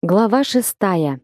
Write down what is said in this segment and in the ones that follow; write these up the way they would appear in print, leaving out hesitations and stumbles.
Глава 6.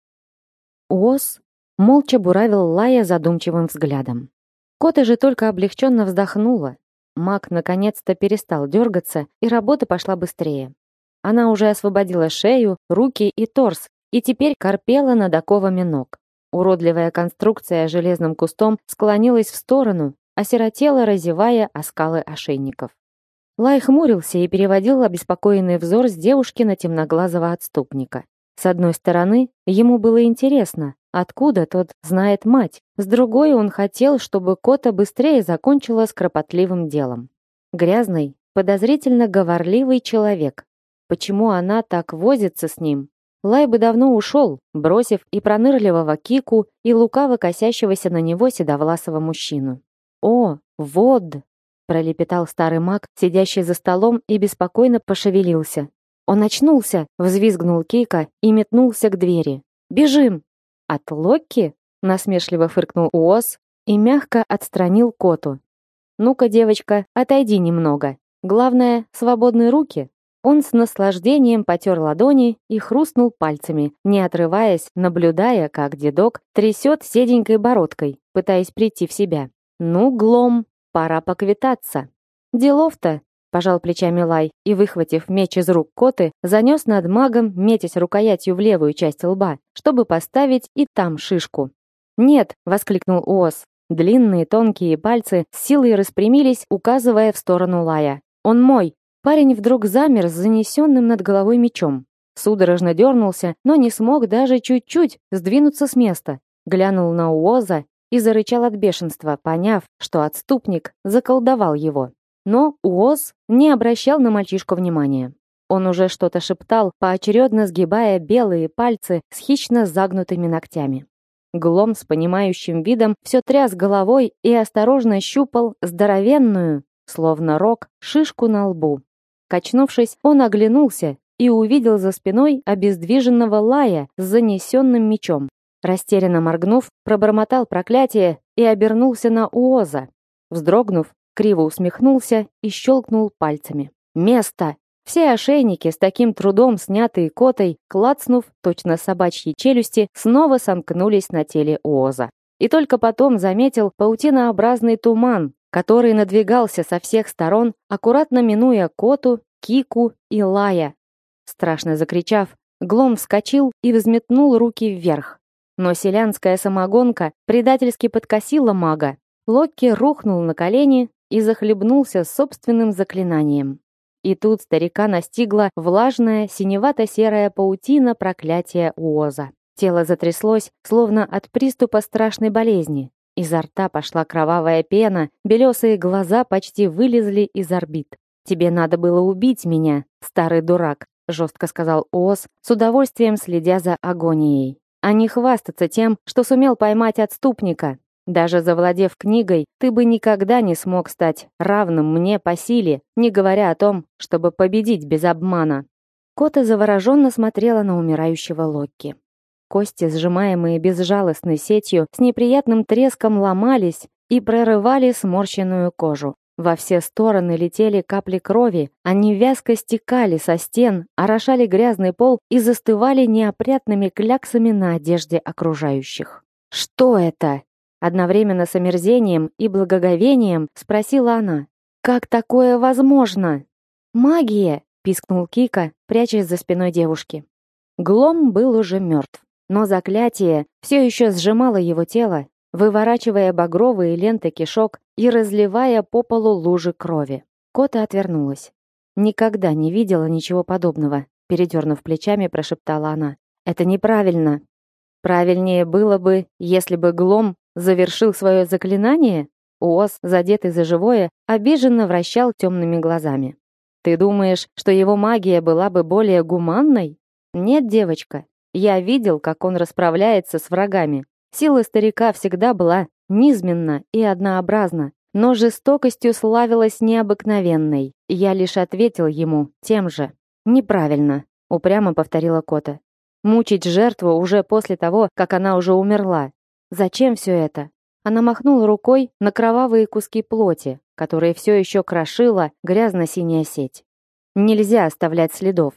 Уоз молча буравил Лая задумчивым взглядом. Кота же только облегченно вздохнула. Маг наконец-то перестал дергаться, и работа пошла быстрее. Она уже освободила шею, руки и торс, и теперь корпела над оковами ног. Уродливая конструкция железным кустом склонилась в сторону, осиротела, разевая оскалы ошейников. Лай хмурился и переводил обеспокоенный взор с девушки на темноглазого отступника. С одной стороны, ему было интересно, откуда тот знает мать. С другой, он хотел, чтобы Кота быстрее закончила с кропотливым делом. Грязный, подозрительно говорливый человек. Почему она так возится с ним? Лай бы давно ушел, бросив и пронырливого Кику, и лукаво косящегося на него седовласого мужчину. «О, вот!» пролепетал старый маг, сидящий за столом, и беспокойно пошевелился. «Он очнулся!» — взвизгнул Кейка и метнулся к двери. «Бежим!» «От Локки?» — насмешливо фыркнул Уоз и мягко отстранил Коту. «Ну-ка, девочка, отойди немного. Главное, свободные руки». Он с наслаждением потер ладони и хрустнул пальцами, не отрываясь, наблюдая, как дедок трясет седенькой бородкой, пытаясь прийти в себя. «Ну, Глом, пора поквитаться». «Делов-то», — пожал плечами Лай и, выхватив меч из рук Коты, занес над магом, метясь рукоятью в левую часть лба, чтобы поставить и там шишку. «Нет», — воскликнул Уоз. Длинные тонкие пальцы с силой распрямились, указывая в сторону Лая. «Он мой!» Парень вдруг замер с занесенным над головой мечом. Судорожно дернулся, но не смог даже чуть-чуть сдвинуться с места. Глянул на Уоза и зарычал от бешенства, поняв, что отступник заколдовал его. Но Уоз не обращал на мальчишку внимания. Он уже что-то шептал, поочередно сгибая белые пальцы с хищно загнутыми ногтями. Глом с понимающим видом все тряс головой и осторожно щупал здоровенную, словно рог, шишку на лбу. Качнувшись, он оглянулся и увидел за спиной обездвиженного Лая с занесенным мечом. Растерянно моргнув, пробормотал проклятие и обернулся на Уоза. Вздрогнув, криво усмехнулся и щелкнул пальцами. «Место!» Все ошейники, с таким трудом снятые Котой, клацнув, точно собачьи челюсти, снова сомкнулись на теле Уоза. И только потом заметил паутинообразный туман, который надвигался со всех сторон, аккуратно минуя Коту, Кику и Лая. Страшно закричав, Глом вскочил и взметнул руки вверх. Но селянская самогонка предательски подкосила мага. Локки рухнул на колени и захлебнулся собственным заклинанием. И тут старика настигла влажная синевато-серая паутина проклятия Уоза. Тело затряслось, словно от приступа страшной болезни. Изо рта пошла кровавая пена, белесые глаза почти вылезли из орбит. «Тебе надо было убить меня, старый дурак», — жестко сказал Уоз, с удовольствием следя за агонией. «А не хвастаться тем, что сумел поймать отступника. Даже завладев книгой, ты бы никогда не смог стать равным мне по силе, не говоря о том, чтобы победить без обмана». Кота завороженно смотрела на умирающего Локки. Кости, сжимаемые безжалостной сетью, с неприятным треском ломались и прорывали сморщенную кожу. Во все стороны летели капли крови, они вязко стекали со стен, орошали грязный пол и застывали неопрятными кляксами на одежде окружающих. «Что это?» Одновременно с омерзением и благоговением спросила она. «Как такое возможно?» «Магия!» — пискнул Кика, прячась за спиной девушки. Глом был уже мертв. Но заклятие все еще сжимало его тело, выворачивая багровые ленты кишок и разливая по полу лужи крови. Кота отвернулась. «Никогда не видела ничего подобного», — передернув плечами, прошептала она. «Это неправильно». «Правильнее было бы, если бы Глом завершил свое заклинание?» Уоз, задетый за живое, обиженно вращал темными глазами. «Ты думаешь, что его магия была бы более гуманной? Нет, девочка. Я видел, как он расправляется с врагами. Сила старика всегда была низменна и однообразна, но жестокостью славилась необыкновенной. Я лишь ответил ему тем же. «Неправильно», — упрямо повторила Кота. «Мучить жертву уже после того, как она уже умерла. Зачем все это?» Она махнула рукой на кровавые куски плоти, которые все еще крошила грязно-синяя сеть. «Нельзя оставлять следов.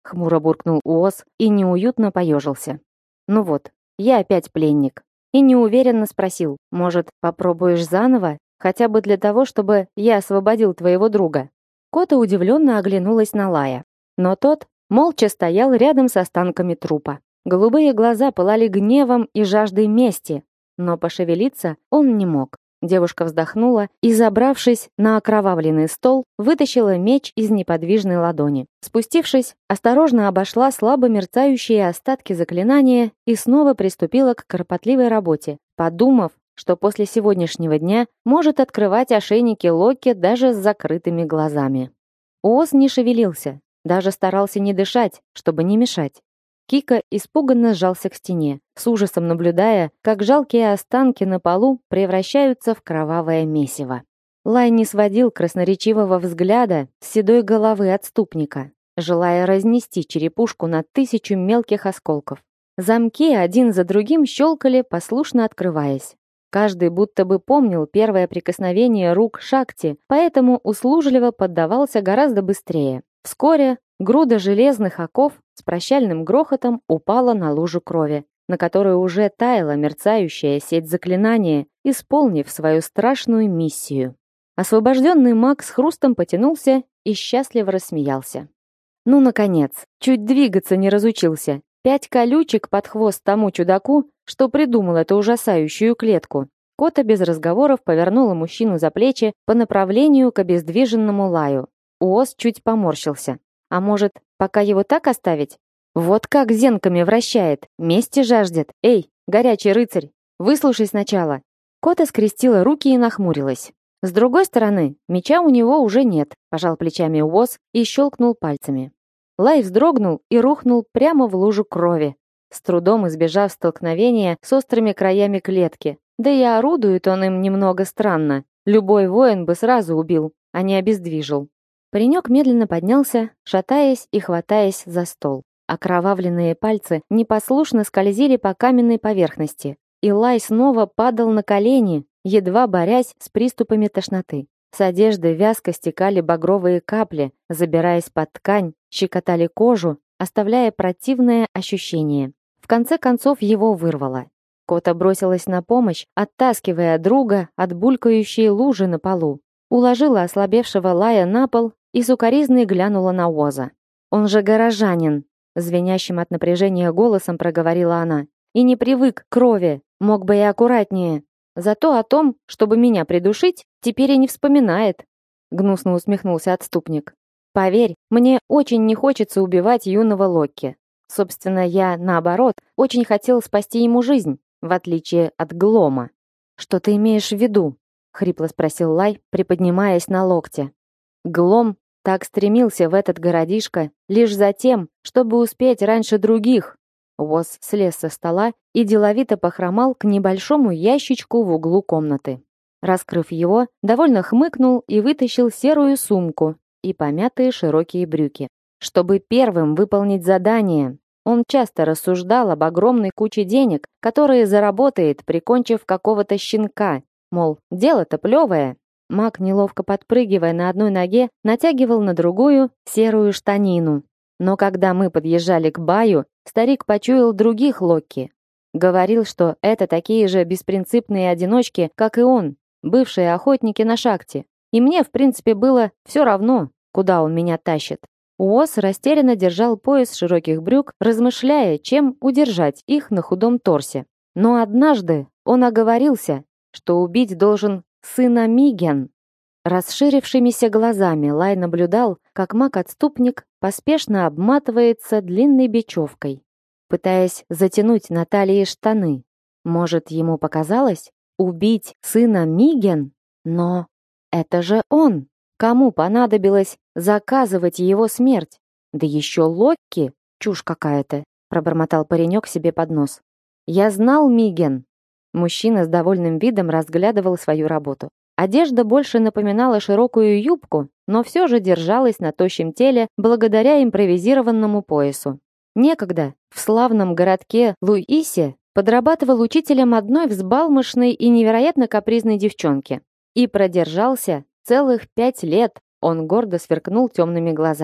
хмуро буркнул Уоз и неуютно поежился. Ну вот, я опять пленник. И неуверенно спросил: может, попробуешь заново? Хотя бы для того, чтобы я освободил твоего друга. Кота удивленно оглянулась на Лая. Но тот молча стоял рядом с останками трупа. Голубые глаза пылали гневом и жаждой мести, но пошевелиться он не мог. Девушка вздохнула и, забравшись на окровавленный стол, вытащила меч из неподвижной ладони. Спустившись, осторожно обошла слабо мерцающие остатки заклинания и снова приступила к кропотливой работе, подумав, что после сегодняшнего дня может открывать ошейники Локи даже с закрытыми глазами. Уоз не шевелился, даже старался не дышать, чтобы не мешать. Кика испуганно сжался к стене, с ужасом наблюдая, как жалкие останки на полу превращаются в кровавое месиво. Лай не сводил красноречивого взгляда с седой головы отступника, желая разнести черепушку на 1000 мелких осколков. Замки один за другим щелкали, послушно открываясь. Каждый будто бы помнил первое прикосновение рук Шакти, поэтому услужливо поддавался гораздо быстрее. Вскоре груда железных оков с прощальным грохотом упала на лужу крови, на которой уже таяла мерцающая сеть заклинания, исполнив свою страшную миссию. Освобожденный маг с хрустом потянулся и счастливо рассмеялся. Ну, наконец, чуть двигаться не разучился. 5 колючек под хвост тому чудаку, что придумал эту ужасающую клетку. Кота без разговоров повернула мужчину за плечи по направлению к обездвиженному Лаю. Уоз чуть поморщился. А может, пока его так оставить? Вот как зенками вращает, мести жаждет. Эй, горячий рыцарь, выслушай сначала. Кота скрестила руки и нахмурилась. С другой стороны, меча у него уже нет, пожал плечами Уоз и щелкнул пальцами. Лай вздрогнул и рухнул прямо в лужу крови, с трудом избежав столкновения с острыми краями клетки. Да и орудует он им немного странно. Любой воин бы сразу убил, а не обездвижил. Паренек медленно поднялся, шатаясь и хватаясь за стол. Окровавленные пальцы непослушно скользили по каменной поверхности, и Лай снова падал на колени, едва борясь с приступами тошноты. С одежды вязко стекали багровые капли, забираясь под ткань, щекотали кожу, оставляя противное ощущение. В конце концов его вырвало. Кота бросилась на помощь, оттаскивая друга от булькающей лужи на полу. Уложила ослабевшего Лая на пол и сукоризной глянула на Уоза. «Он же горожанин!» — звенящим от напряжения голосом проговорила она. «И не привык к крови, мог бы и аккуратнее. Зато о том, чтобы меня придушить, теперь и не вспоминает», — гнусно усмехнулся отступник. «Поверь, мне очень не хочется убивать юного Локи. Собственно, я, наоборот, очень хотел спасти ему жизнь, в отличие от Глома». «Что ты имеешь в виду?» — хрипло спросил Лай, приподнимаясь на локте. Глом так стремился в этот городишко лишь за тем, чтобы успеть раньше других. Уоз слез со стола и деловито похромал к небольшому ящичку в углу комнаты. Раскрыв его, довольно хмыкнул и вытащил серую сумку и помятые широкие брюки. Чтобы первым выполнить задание, он часто рассуждал об огромной куче денег, которые заработает, прикончив какого-то щенка. Мол, дело-то плевое. Маг, неловко подпрыгивая на одной ноге, натягивал на другую серую штанину. Но когда мы подъезжали к баю, старик почуял других Локи. Говорил, что это такие же беспринципные одиночки, как и он, бывшие охотники на шахте. И мне, в принципе, было все равно, куда он меня тащит. Уоз растерянно держал пояс широких брюк, размышляя, чем удержать их на худом торсе. Но однажды он оговорился, что убить должен сына Миген. Расширившимися глазами Лай наблюдал, как маг-отступник поспешно обматывается длинной бечевкой, пытаясь затянуть на талии штаны. Может, ему показалось убить сына Миген? Но это же он! Кому понадобилось заказывать его смерть? Да еще Локки! Чушь какая-то, пробормотал паренек себе под нос. Я знал Миген. Мужчина с довольным видом разглядывал свою работу. Одежда больше напоминала широкую юбку, но все же держалась на тощем теле благодаря импровизированному поясу. Некогда в славном городке Луисе подрабатывал учителем одной взбалмошной и невероятно капризной девчонки. И продержался целых 5 лет, он гордо сверкнул темными глазами.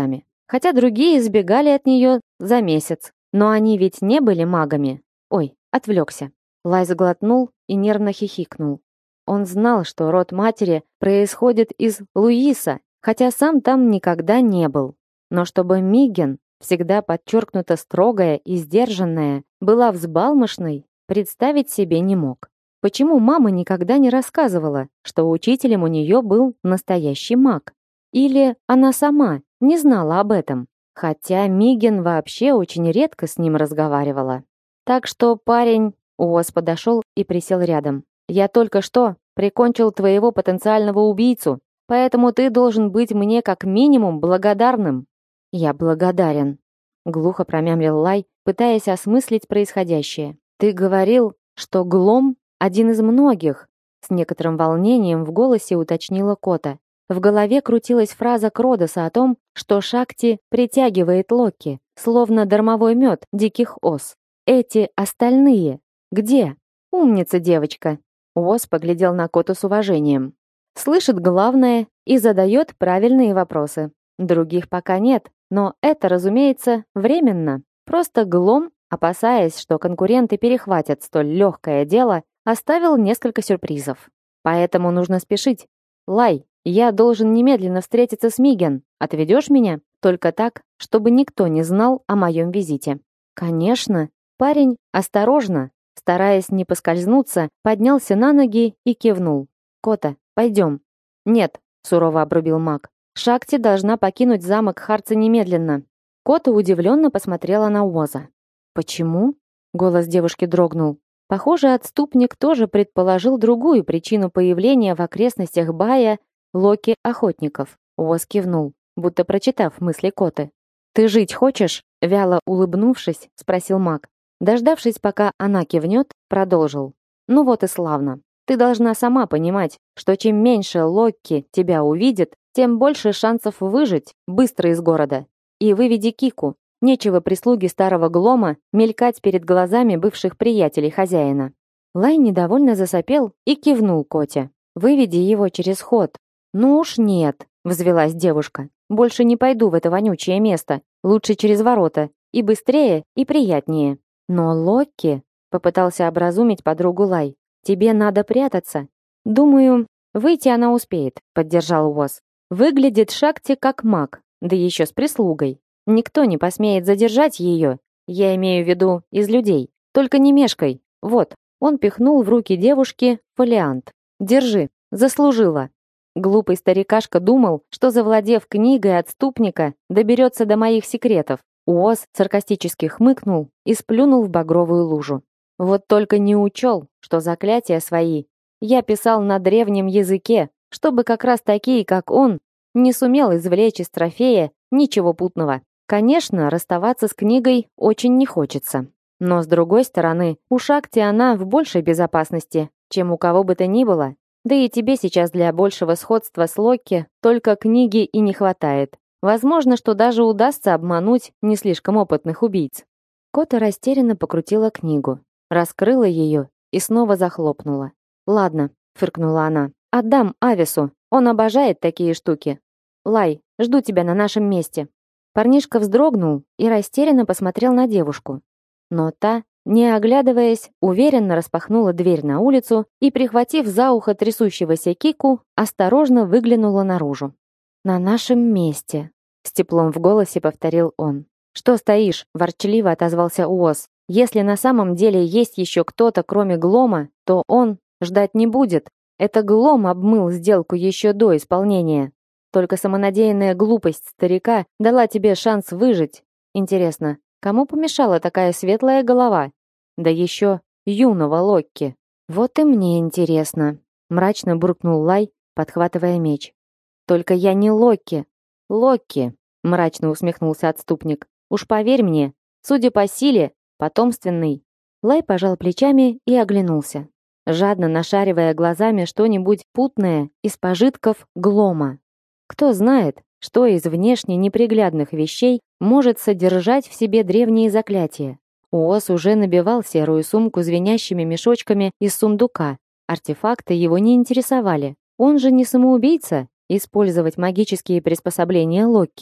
хотя другие избегали от нее за месяц. Но они ведь не были магами. Ой, отвлекся. Лай сглотнул и нервно хихикнул. Он знал, что род матери происходит из Луиса, хотя сам там никогда не был. Но чтобы Миген, всегда подчеркнуто строгая и сдержанная, была взбалмошной, представить себе не мог. Почему мама никогда не рассказывала, что учителем у нее был настоящий маг? Или она сама не знала об этом? Хотя Миген вообще очень редко с ним разговаривала. Так что парень... Уоз подошел и присел рядом. «Я только что прикончил твоего потенциального убийцу, поэтому ты должен быть мне как минимум благодарным». «Я благодарен», — глухо промямлил Лай, пытаясь осмыслить происходящее. «Ты говорил, что Глом — один из многих», — с некоторым волнением в голосе уточнила Кота. В голове крутилась фраза Кродоса о том, что Шакти притягивает Локи, словно дармовой мед диких ос. «Эти остальные где?» «Умница девочка», — Уоз поглядел на Коту с уважением. «Слышит главное и задает правильные вопросы. Других пока нет, но это, разумеется, временно. Просто Глом, опасаясь, что конкуренты перехватят столь легкое дело, оставил несколько сюрпризов. Поэтому нужно спешить. Лай, я должен немедленно встретиться с Миген. Отведешь меня? Только так, чтобы никто не знал о моем визите». «Конечно». Парень осторожно, стараясь не поскользнуться, поднялся на ноги и кивнул. «Кота, пойдем». «Нет», — сурово обрубил маг. «Шакти должна покинуть замок Харца немедленно». Кота удивленно посмотрела на Уоза. «Почему?» — голос девушки дрогнул. Похоже, отступник тоже предположил другую причину появления в окрестностях Бая Локи-охотников. Уоз кивнул, будто прочитав мысли Коты. «Ты жить хочешь?» — вяло улыбнувшись, спросил маг. Дождавшись, пока она кивнет, продолжил. «Ну вот и славно. Ты должна сама понимать, что чем меньше Локки тебя увидит, тем больше шансов выжить быстро из города. И выведи Кику. Нечего прислуге старого Глома мелькать перед глазами бывших приятелей хозяина». Лай недовольно засопел и кивнул Коте. «Выведи его через ход». «Ну уж нет», — взвелась девушка. «Больше не пойду в это вонючее место. Лучше через ворота. И быстрее, и приятнее». «Но Локки», — попытался образумить подругу Лай, — «тебе надо прятаться». «Думаю, выйти она успеет», — поддержал Уоз. «Выглядит Шакти как маг, да еще с прислугой. Никто не посмеет задержать ее, я имею в виду из людей. Только не мешкай. Вот». Он пихнул в руки девушки фолиант. «Держи, заслужила». Глупый старикашка думал, что, завладев книгой отступника, доберется до моих секретов. Уоз саркастически хмыкнул и сплюнул в багровую лужу. Вот только не учел, что заклятия свои я писал на древнем языке, чтобы как раз такие, как он, не сумел извлечь из трофея ничего путного. Конечно, расставаться с книгой очень не хочется. Но с другой стороны, у Шакти она в большей безопасности, чем у кого бы то ни было. Да и тебе сейчас для большего сходства с Локки только книги и не хватает. Возможно, что даже удастся обмануть не слишком опытных убийц. Кота растерянно покрутила книгу, раскрыла ее и снова захлопнула. «Ладно», — фыркнула она, — «отдам Авису, он обожает такие штуки. Лай, жду тебя на нашем месте». Парнишка вздрогнул и растерянно посмотрел на девушку. Но та, не оглядываясь, уверенно распахнула дверь на улицу и, прихватив за ухо трясущегося Кику, осторожно выглянула наружу. «На нашем месте», — с теплом в голосе повторил он. «Что стоишь?» — ворчливо отозвался Уоз. «Если на самом деле есть еще кто-то, кроме Глома, то он ждать не будет. Это Глом обмыл сделку еще до исполнения. Только самонадеянная глупость старика дала тебе шанс выжить. Интересно, кому помешала такая светлая голова? Да еще юного Локки». «Вот и мне интересно», — мрачно буркнул Лай, подхватывая меч. «Только я не Локки». «Локки», — мрачно усмехнулся отступник. «Уж поверь мне, судя по силе, потомственный». Лай пожал плечами и оглянулся, жадно нашаривая глазами что-нибудь путное из пожитков Глома. Кто знает, что из внешне неприглядных вещей может содержать в себе древние заклятия. Уоз уже набивал серую сумку звенящими мешочками из сундука. Артефакты его не интересовали. Он же не самоубийца, использовать магические приспособления Локки.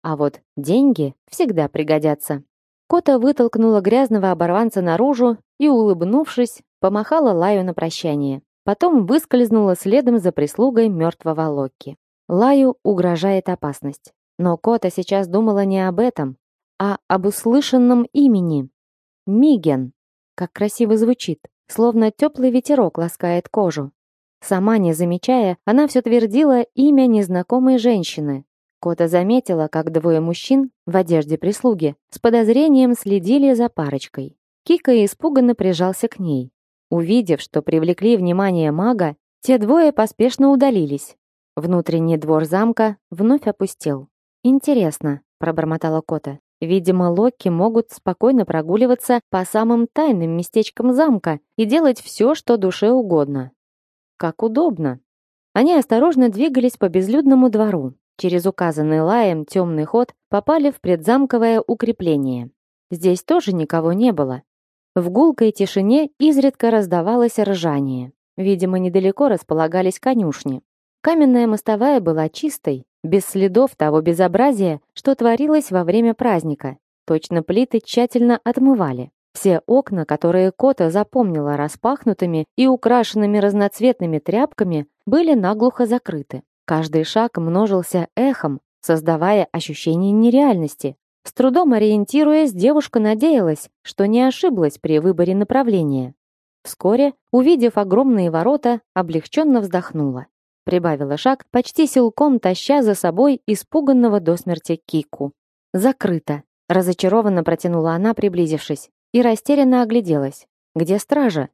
А вот деньги всегда пригодятся. Кота вытолкнула грязного оборванца наружу и, улыбнувшись, помахала Лаю на прощание. Потом выскользнула следом за прислугой мертвого Локки. Лаю угрожает опасность. Но Кота сейчас думала не об этом, а об услышанном имени. Миген. Как красиво звучит, словно теплый ветерок ласкает кожу. Сама не замечая, она все твердила имя незнакомой женщины. Кота заметила, как двое мужчин в одежде прислуги с подозрением следили за парочкой. Кика испуганно прижался к ней. Увидев, что привлекли внимание мага, те двое поспешно удалились. Внутренний двор замка вновь опустел. «Интересно», — пробормотала Кота. «Видимо, Локки могут спокойно прогуливаться по самым тайным местечкам замка и делать все, что душе угодно. Как удобно». Они осторожно двигались по безлюдному двору. Через указанный Лаем темный ход попали в предзамковое укрепление. Здесь тоже никого не было. В гулкой тишине изредка раздавалось ржание. Видимо, недалеко располагались конюшни. Каменная мостовая была чистой, без следов того безобразия, что творилось во время праздника. Точно плиты тщательно отмывали. Все окна, которые Кота запомнила распахнутыми и украшенными разноцветными тряпками, были наглухо закрыты. Каждый шаг множился эхом, создавая ощущение нереальности. С трудом ориентируясь, девушка надеялась, что не ошиблась при выборе направления. Вскоре, увидев огромные ворота, облегченно вздохнула. Прибавила шаг, почти силком таща за собой испуганного до смерти Кику. «Закрыто!» — разочарованно протянула она, приблизившись, и растерянно огляделась. «Где стража?»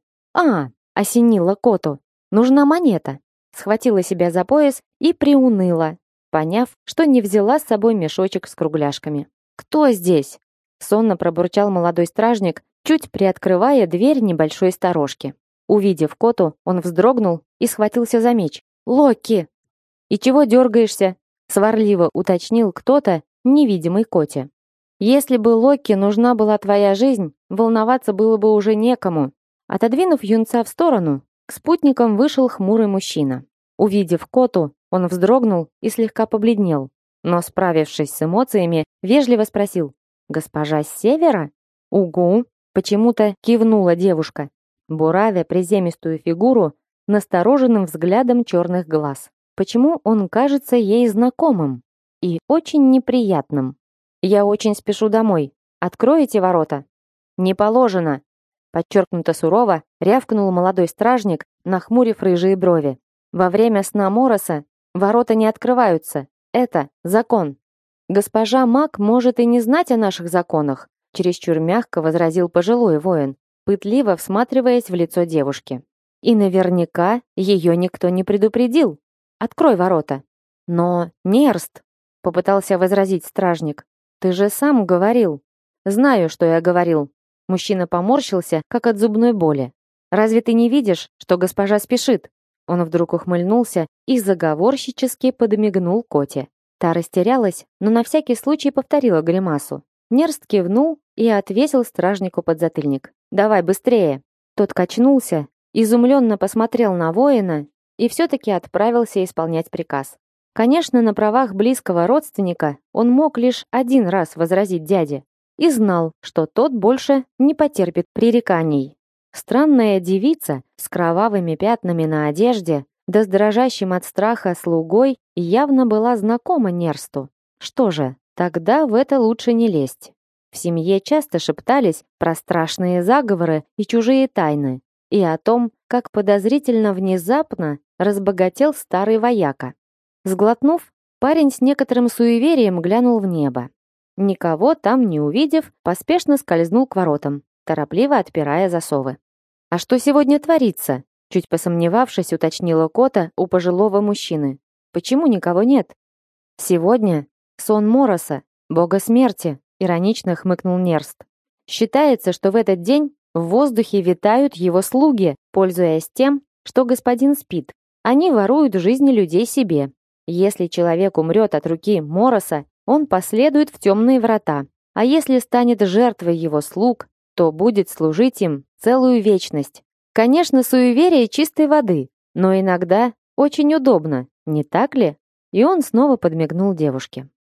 Осенила Коту. «Нужна монета!» Схватила себя за пояс и приуныла, поняв, что не взяла с собой мешочек с кругляшками. «Кто здесь?» — сонно пробурчал молодой стражник, чуть приоткрывая дверь небольшой сторожки. Увидев Коту, он вздрогнул и схватился за меч. «Локки!» «И чего дергаешься?» — сварливо уточнил кто-то, невидимый Коте. «Если бы Локки нужна была твоя жизнь, волноваться было бы уже некому». Отодвинув юнца в сторону, к спутникам вышел хмурый мужчина. Увидев Коту, он вздрогнул и слегка побледнел, но, справившись с эмоциями, вежливо спросил: «Госпожа с севера?» «Угу», — почему-то кивнула девушка, буравя приземистую фигуру настороженным взглядом черных глаз. Почему он кажется ей знакомым и очень неприятным? «Я очень спешу домой. Откроете ворота?» «Не положено», — подчеркнуто сурово рявкнул молодой стражник, нахмурив рыжие брови. «Во время сна Мороса ворота не открываются. Это закон». «Госпожа Мак может и не знать о наших законах», — чересчур мягко возразил пожилой воин, пытливо всматриваясь в лицо девушки. «И наверняка ее никто не предупредил. Открой ворота». «Но, Нерст», — попытался возразить стражник, — «ты же сам говорил». «Знаю, что я говорил». Мужчина поморщился, как от зубной боли. «Разве ты не видишь, что госпожа спешит?» Он вдруг ухмыльнулся и заговорщически подмигнул Коте. Та растерялась, но на всякий случай повторила гримасу. Нерст кивнул и отвесил стражнику подзатыльник. «Давай быстрее!» Тот качнулся, изумленно посмотрел на воина и все-таки отправился исполнять приказ. Конечно, на правах близкого родственника он мог лишь один раз возразить дяде и знал, что тот больше не потерпит пререканий. Странная девица с кровавыми пятнами на одежде, да с дрожащим от страха слугой, явно была знакома Нерсту. Что же, тогда в это лучше не лезть. В семье часто шептались про страшные заговоры и чужие тайны, и о том, как подозрительно внезапно разбогател старый вояка. Сглотнув, парень с некоторым суеверием глянул в небо. Никого там не увидев, поспешно скользнул к воротам, торопливо отпирая засовы. «А что сегодня творится?» Чуть посомневавшись, уточнила Кота у пожилого мужчины. «Почему никого нет?» «Сегодня сон Мороса, бога смерти», иронично хмыкнул Нерст. «Считается, что в этот день в воздухе витают его слуги, пользуясь тем, что господин спит. Они воруют жизни людей себе. Если человек умрет от руки Мороса, он последует в темные врата. А если станет жертвой его слуг, то будет служить им целую вечность. Конечно, суеверие чистой воды, но иногда очень удобно, не так ли?» И он снова подмигнул девушке.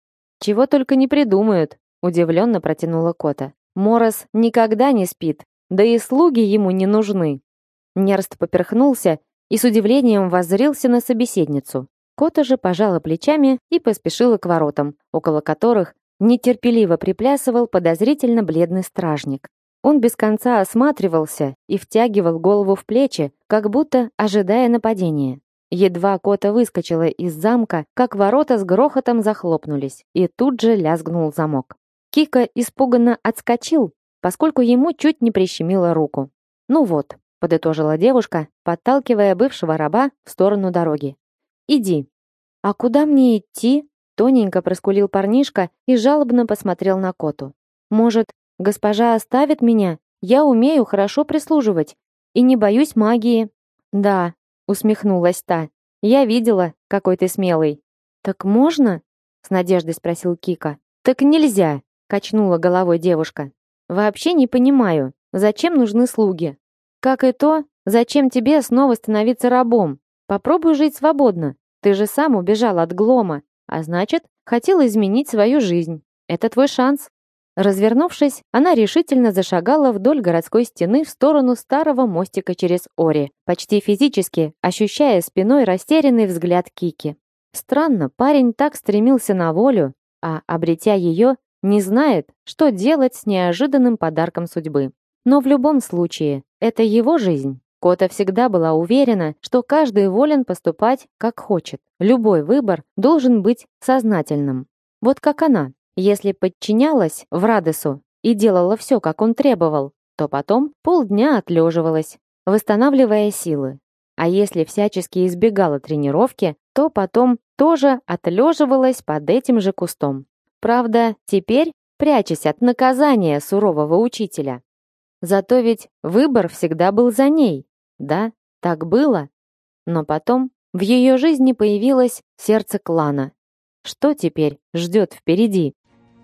Чего только не придумают, удивленно протянула Кота. Морос никогда не спит, да и слуги ему не нужны. Нерст поперхнулся и с удивлением воззрился на собеседницу. Кота же пожала плечами и поспешила к воротам, около которых нетерпеливо приплясывал подозрительно бледный стражник. Он без конца осматривался и втягивал голову в плечи, как будто ожидая нападения. Едва Кота выскочила из замка, как ворота с грохотом захлопнулись, и тут же лязгнул замок. Кика испуганно отскочил, поскольку ему чуть не прищемило руку. «Ну вот», — подытожила девушка, подталкивая бывшего раба в сторону дороги. «Иди». «А куда мне идти?» — тоненько проскулил парнишка и жалобно посмотрел на Коту. «Может, госпожа оставит меня? Я умею хорошо прислуживать и не боюсь магии». «Да», — усмехнулась та. «Я видела, какой ты смелый». «Так можно?» — с надеждой спросил Кика. «Так нельзя», — качнула головой девушка. «Вообще не понимаю, зачем нужны слуги? Как и то, зачем тебе снова становиться рабом? Попробуй жить свободно. Ты же сам убежал от Глома, а значит, хотел изменить свою жизнь. Это твой шанс». Развернувшись, она решительно зашагала вдоль городской стены в сторону старого мостика через Ори, почти физически ощущая спиной растерянный взгляд Кики. Странно, парень так стремился на волю, а, обретя ее, не знает, что делать с неожиданным подарком судьбы. Но в любом случае, это его жизнь. Кота всегда была уверена, что каждый волен поступать, как хочет. Любой выбор должен быть сознательным. Вот как она. Если подчинялась Врадесу и делала все, как он требовал, то потом полдня отлеживалась, восстанавливая силы. А если всячески избегала тренировки, то потом тоже отлеживалась под этим же кустом. Правда, теперь прячась от наказания сурового учителя. Зато ведь выбор всегда был за ней. Да, так было. Но потом в ее жизни появилось сердце клана. Что теперь ждет впереди?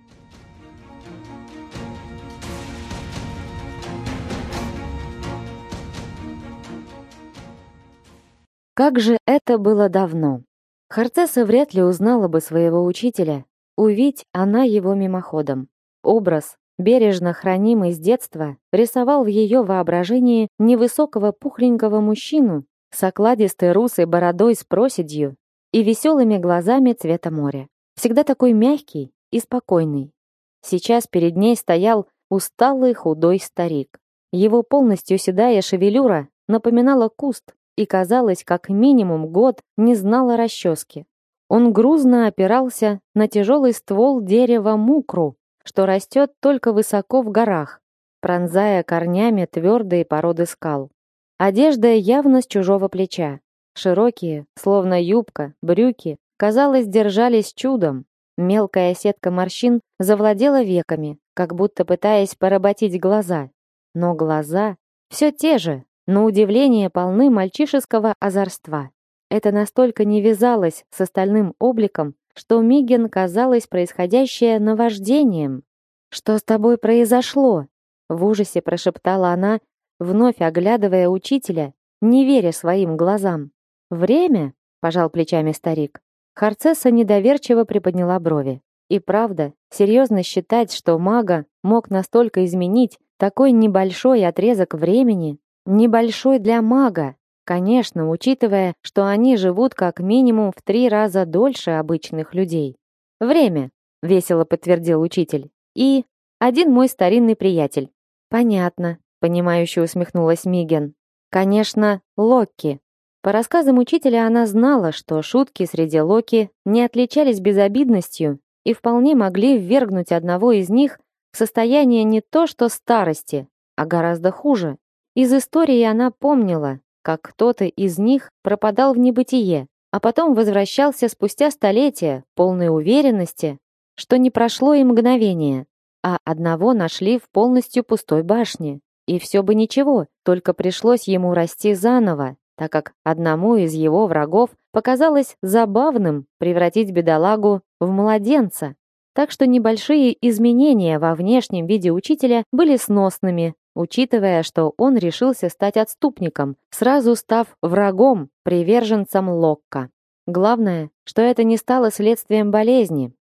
Как же это было давно! Харцесса вряд ли узнала бы своего учителя, увидь она его мимоходом. Образ, бережно хранимый с детства, рисовал в ее воображении невысокого пухленького мужчину с окладистой русой бородой с проседью и веселыми глазами цвета моря. Всегда такой мягкий и спокойный. Сейчас перед ней стоял усталый худой старик. Его полностью седая шевелюра напоминала куст, и, казалось, как минимум год не знала расчески. Он грузно опирался на тяжелый ствол дерева мукру, что растет только высоко в горах, пронзая корнями твердые породы скал. Одежда явно с чужого плеча. Широкие, словно юбка, брюки, казалось, держались чудом. Мелкая сетка морщин завладела веками, как будто пытаясь поработить глаза. Но глаза все те же, на удивление полны мальчишеского озорства. Это настолько не вязалось с остальным обликом, что Миген казалось происходящее наваждением. «Что с тобой произошло?» В ужасе прошептала она, вновь оглядывая учителя, не веря своим глазам. «Время?» – пожал плечами старик. Харцесса недоверчиво приподняла брови. И правда, серьезно считать, что мага мог настолько изменить такой небольшой отрезок времени, небольшой для мага, конечно, учитывая, что они живут как минимум в 3 раза дольше обычных людей. «Время», — весело подтвердил учитель. «И один мой старинный приятель». «Понятно», — понимающе усмехнулась Миген. «Конечно, Локки». По рассказам учителя она знала, что шутки среди Локи не отличались безобидностью и вполне могли ввергнуть одного из них в состояние не то что старости, а гораздо хуже. Из истории она помнила, как кто-то из них пропадал в небытие, а потом возвращался спустя столетия, полной уверенности, что не прошло и мгновение, а одного нашли в полностью пустой башне. И все бы ничего, только пришлось ему расти заново, так как одному из его врагов показалось забавным превратить бедолагу в младенца. Так что небольшие изменения во внешнем виде учителя были сносными, учитывая, что он решился стать отступником, сразу став врагом, приверженцем Локка. Главное, что это не стало следствием болезни.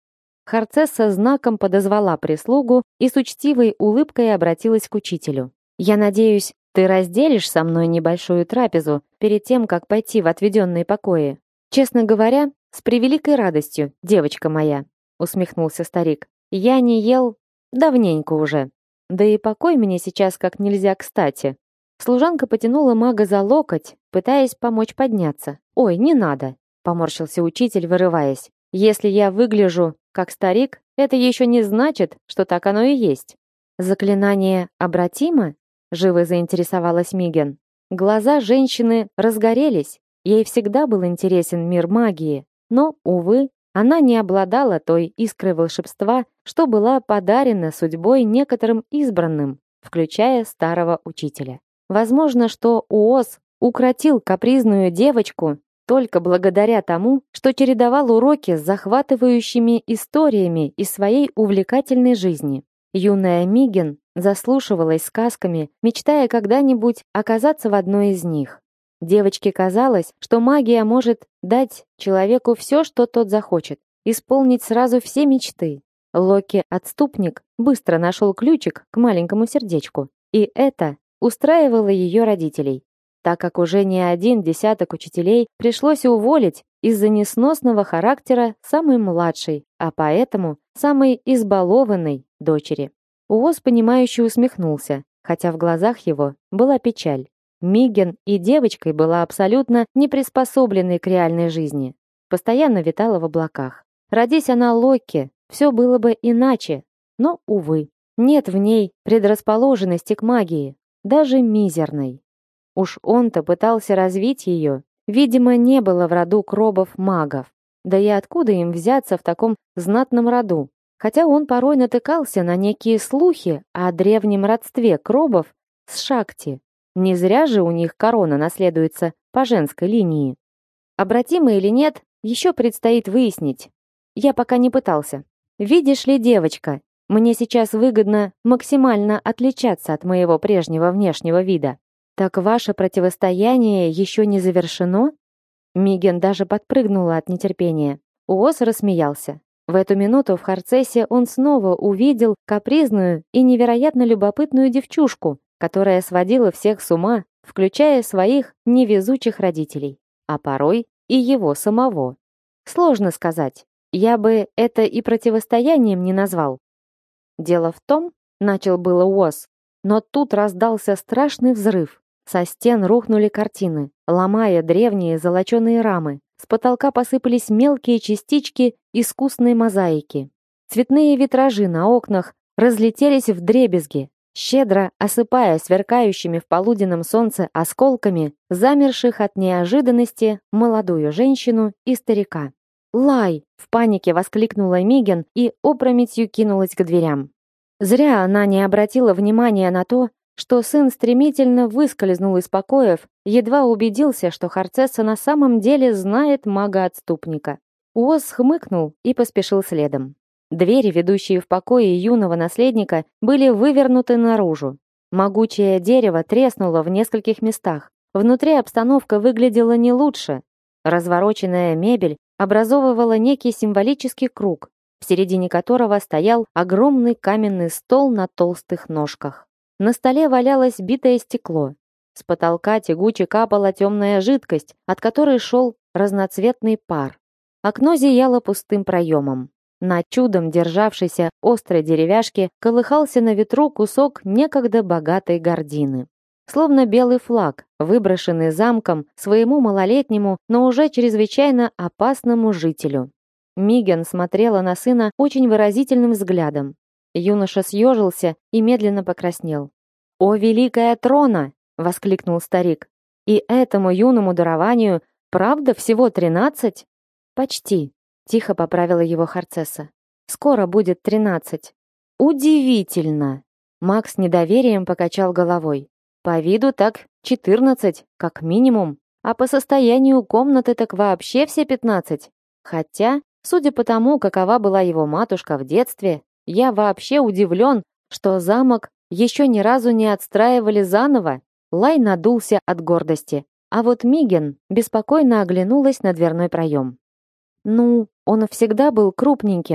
Харцесса знаком подозвала прислугу и с учтивой улыбкой обратилась к учителю. «Я надеюсь, ты разделишь со мной небольшую трапезу перед тем, как пойти в отведенные покои. Честно говоря, с превеликой радостью, девочка моя», усмехнулся старик. «Я не ел давненько уже. Да и покой мне сейчас как нельзя кстати». Служанка потянула мага за локоть, пытаясь помочь подняться. «Ой, не надо», поморщился учитель, вырываясь. «Если я выгляжу как старик, это еще не значит, что так оно и есть». «Заклинание обратимо?» живо заинтересовалась Миген. Глаза женщины разгорелись. Ей всегда был интересен мир магии, но, увы, она не обладала той искрой волшебства, что была подарена судьбой некоторым избранным, включая старого учителя. Возможно, что Уоз укротил капризную девочку только благодаря тому, что чередовал уроки с захватывающими историями из своей увлекательной жизни. Юная Миген заслушивалась сказками, мечтая когда-нибудь оказаться в одной из них. Девочке казалось, что магия может дать человеку все, что тот захочет, исполнить сразу все мечты. Локи-отступник быстро нашел ключик к маленькому сердечку, и это устраивало ее родителей, так как уже не один десяток учителей пришлось уволить из-за несносного характера самой младшей, а поэтому самой избалованной дочери. Уоз, понимающе усмехнулся, хотя в глазах его была печаль. Миген и девочкой была абсолютно не приспособленной к реальной жизни. Постоянно витала в облаках. Родись она Локи, все было бы иначе. Но, увы, нет в ней предрасположенности к магии, даже мизерной. Уж он-то пытался развить ее. Видимо, не было в роду кробов-магов. Да и откуда им взяться в таком знатном роду? Хотя он порой натыкался на некие слухи о древнем родстве кробов с Шакти. Не зря же у них корона наследуется по женской линии. Обратимо или нет, еще предстоит выяснить. Я пока не пытался. Видишь ли, девочка, мне сейчас выгодно максимально отличаться от моего прежнего внешнего вида. Так ваше противостояние еще не завершено? Миген даже подпрыгнула от нетерпения. Уоз рассмеялся. В эту минуту в Харцессе он снова увидел капризную и невероятно любопытную девчушку, которая сводила всех с ума, включая своих невезучих родителей, а порой и его самого. Сложно сказать, я бы это и противостоянием не назвал. Дело в том, начал было Уоз, но тут раздался страшный взрыв. Со стен рухнули картины, ломая древние золоченые рамы. С потолка посыпались мелкие частички искусной мозаики. Цветные витражи на окнах разлетелись вдребезги, щедро осыпая сверкающими в полуденном солнце осколками замерших от неожиданности молодую женщину и старика. «Лай!» — в панике воскликнула Миген и опрометью кинулась к дверям. Зря она не обратила внимания на то, что сын стремительно выскользнул из покоев, едва убедился, что Харцесса на самом деле знает мага-отступника. Уоз хмыкнул и поспешил следом. Двери, ведущие в покои юного наследника, были вывернуты наружу. Могучее дерево треснуло в нескольких местах. Внутри обстановка выглядела не лучше. Развороченная мебель образовывала некий символический круг, в середине которого стоял огромный каменный стол на толстых ножках. На столе валялось битое стекло. С потолка тягуче капала темная жидкость, от которой шел разноцветный пар. Окно зияло пустым проемом. На чудом державшейся острой деревяшке колыхался на ветру кусок некогда богатой гардины. Словно белый флаг, выброшенный замком своему малолетнему, но уже чрезвычайно опасному жителю. Миген смотрела на сына очень выразительным взглядом. Юноша съежился и медленно покраснел. «О, великая трона!» — воскликнул старик. «И этому юному дарованию правда всего 13?» «Почти», — тихо поправила его Харцесса. «Скоро будет 13». «Удивительно!» Макс с недоверием покачал головой. «По виду так 14, как минимум, а по состоянию комнаты так вообще все 15. Хотя, судя по тому, какова была его матушка в детстве, я вообще удивлен, что замок еще ни разу не отстраивали заново». Лай надулся от гордости, а вот Миген беспокойно оглянулась на дверной проем. «Ну, он всегда был крупненьким.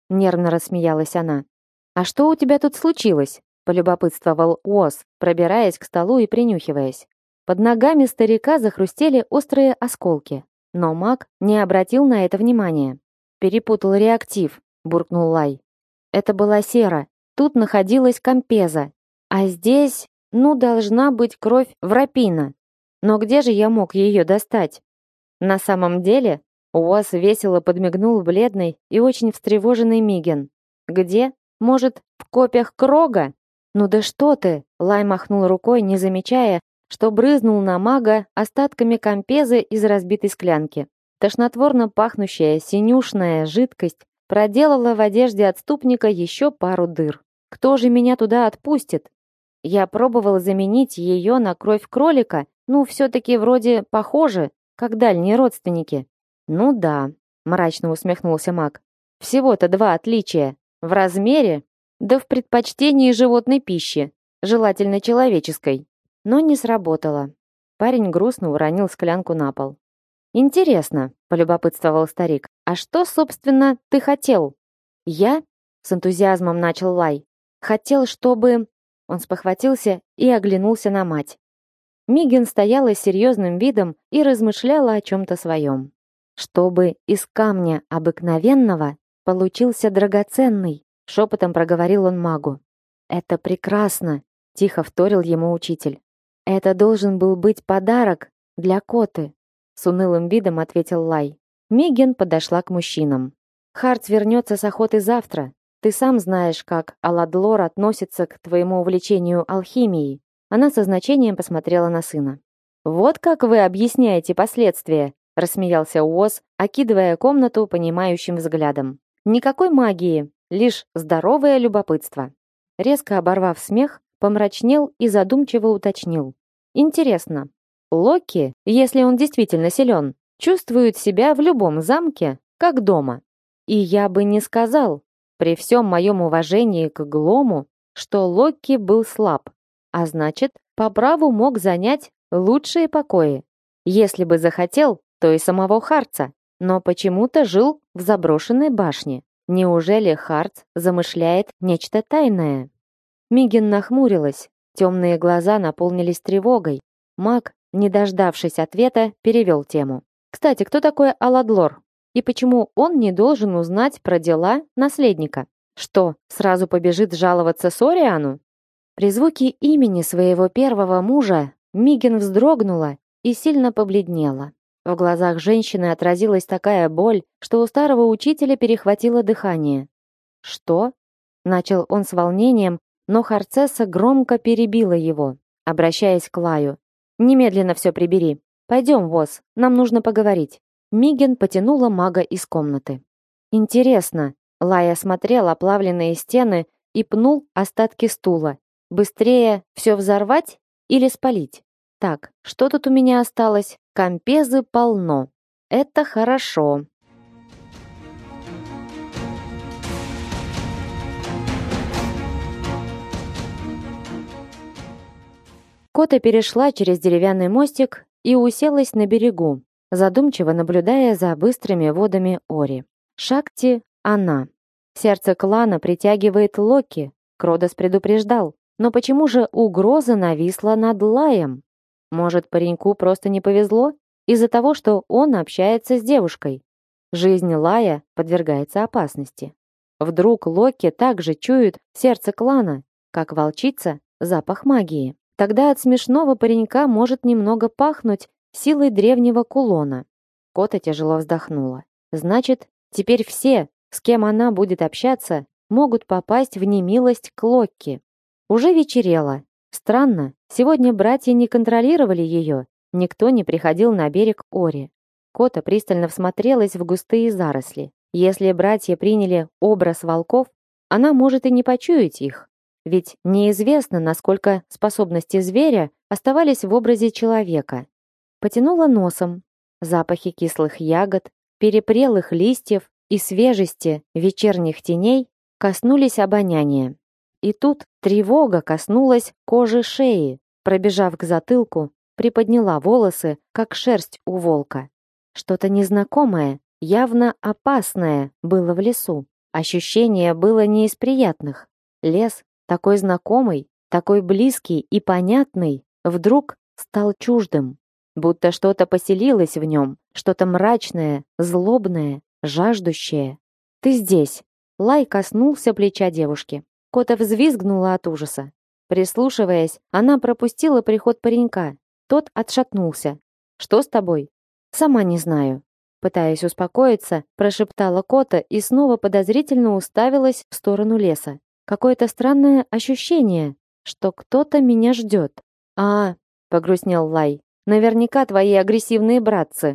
нервно рассмеялась она. А что у тебя тут случилось? Полюбопытствовал Оз, пробираясь к столу и принюхиваясь. Под ногами старика захрустели острые осколки, но маг не обратил на это внимания. Перепутал реактив, буркнул Лай. Это была сера. Тут находилась компеза, а здесь, должна быть кровь врапина. Но где же я мог ее достать? На самом деле, Уоз весело подмигнул бледный и очень встревоженный Миген. Где? Может, в копьях Крога? Ну да что ты? Лай махнул рукой, не замечая, что брызнул на мага остатками компезы из разбитой склянки. Тошнотворно пахнущая синюшная жидкость проделала в одежде отступника еще пару дыр. Кто же меня туда отпустит? Я пробовал заменить ее на кровь кролика, все-таки вроде похоже, как дальние родственники. Ну да, мрачно усмехнулся маг. Всего-то два отличия. В размере, да в предпочтении животной пищи, желательно человеческой. Но не сработало. Парень грустно уронил склянку на пол. «Интересно», — полюбопытствовал старик, «а что, собственно, ты хотел?» «Я?» — с энтузиазмом начал Лай. «Хотел, чтобы...» Он спохватился и оглянулся на мать. Миген стояла с серьезным видом и размышляла о чем-то своем. «Чтобы из камня обыкновенного получился драгоценный», — шепотом проговорил он магу. «Это прекрасно», — тихо вторил ему учитель. «Это должен был быть подарок для Коты», — с унылым видом ответил Лай. Миген подошла к мужчинам. «Харт вернется с охоты завтра. Ты сам знаешь, как Аладлор относится к твоему увлечению алхимией». Она со значением посмотрела на сына. «Вот как вы объясняете последствия», — рассмеялся Уоз, окидывая комнату понимающим взглядом. «Никакой магии, лишь здоровое любопытство». Резко оборвав смех, помрачнел и задумчиво уточнил. «Интересно, Локи, если он действительно силен, чувствует себя в любом замке, как дома. И я бы не сказал, при всем моем уважении к Глому, что Локи был слаб, а значит, по праву мог занять лучшие покои. Если бы захотел, то и самого Харца, но почему-то жил в заброшенной башне. Неужели Харц замышляет нечто тайное?» Миген нахмурилась, темные глаза наполнились тревогой. Маг, не дождавшись ответа, перевел тему. «Кстати, кто такой Аладлор? И почему он не должен узнать про дела наследника? Что, сразу побежит жаловаться Сориану?» При звуке имени своего первого мужа Миген вздрогнула и сильно побледнела. В глазах женщины отразилась такая боль, что у старого учителя перехватило дыхание. «Что?» — начал он с волнением, но Харцесса громко перебила его, обращаясь к Лаю. «Немедленно все прибери. Пойдем, Воз, нам нужно поговорить». Миген потянула мага из комнаты. «Интересно», — Лай осмотрел оплавленные стены и пнул остатки стула. «Быстрее все взорвать или спалить? Так, что тут у меня осталось? Компезы полно. Это хорошо». Кота перешла через деревянный мостик и уселась на берегу, задумчиво наблюдая за быстрыми водами Ори. Шакти она. Сердце клана притягивает Локи, Кродос предупреждал. Но почему же угроза нависла над Лаем? Может, пареньку просто не повезло из-за того, что он общается с девушкой? Жизнь Лая подвергается опасности. Вдруг Локи также чует сердце клана, как волчица запах магии. Тогда от смешного паренька может немного пахнуть силой древнего кулона. Кота тяжело вздохнула. Значит, теперь все, с кем она будет общаться, могут попасть в немилость к Локки. Уже вечерело. Странно, сегодня братья не контролировали ее, никто не приходил на берег Ори. Кота пристально всмотрелась в густые заросли. Если братья приняли образ волков, она может и не почуять их. Ведь неизвестно, насколько способности зверя оставались в образе человека. Потянула носом. Запахи кислых ягод, перепрелых листьев и свежести вечерних теней коснулись обоняния. И тут тревога коснулась кожи шеи, пробежав к затылку, приподняла волосы, как шерсть у волка. Что-то незнакомое, явно опасное было в лесу. Ощущение было не из приятных. Лес, такой знакомый, такой близкий и понятный, вдруг стал чуждым. Будто что-то поселилось в нем, что-то мрачное, злобное, жаждущее. «Ты здесь!» Лай коснулся плеча девушки. Кота взвизгнула от ужаса. Прислушиваясь, она пропустила приход паренька. Тот отшатнулся. «Что с тобой?» «Сама не знаю». Пытаясь успокоиться, прошептала Кота и снова подозрительно уставилась в сторону леса. Какое-то странное ощущение, что кто-то меня ждет. Погрустнел Лай. «Наверняка твои агрессивные братцы.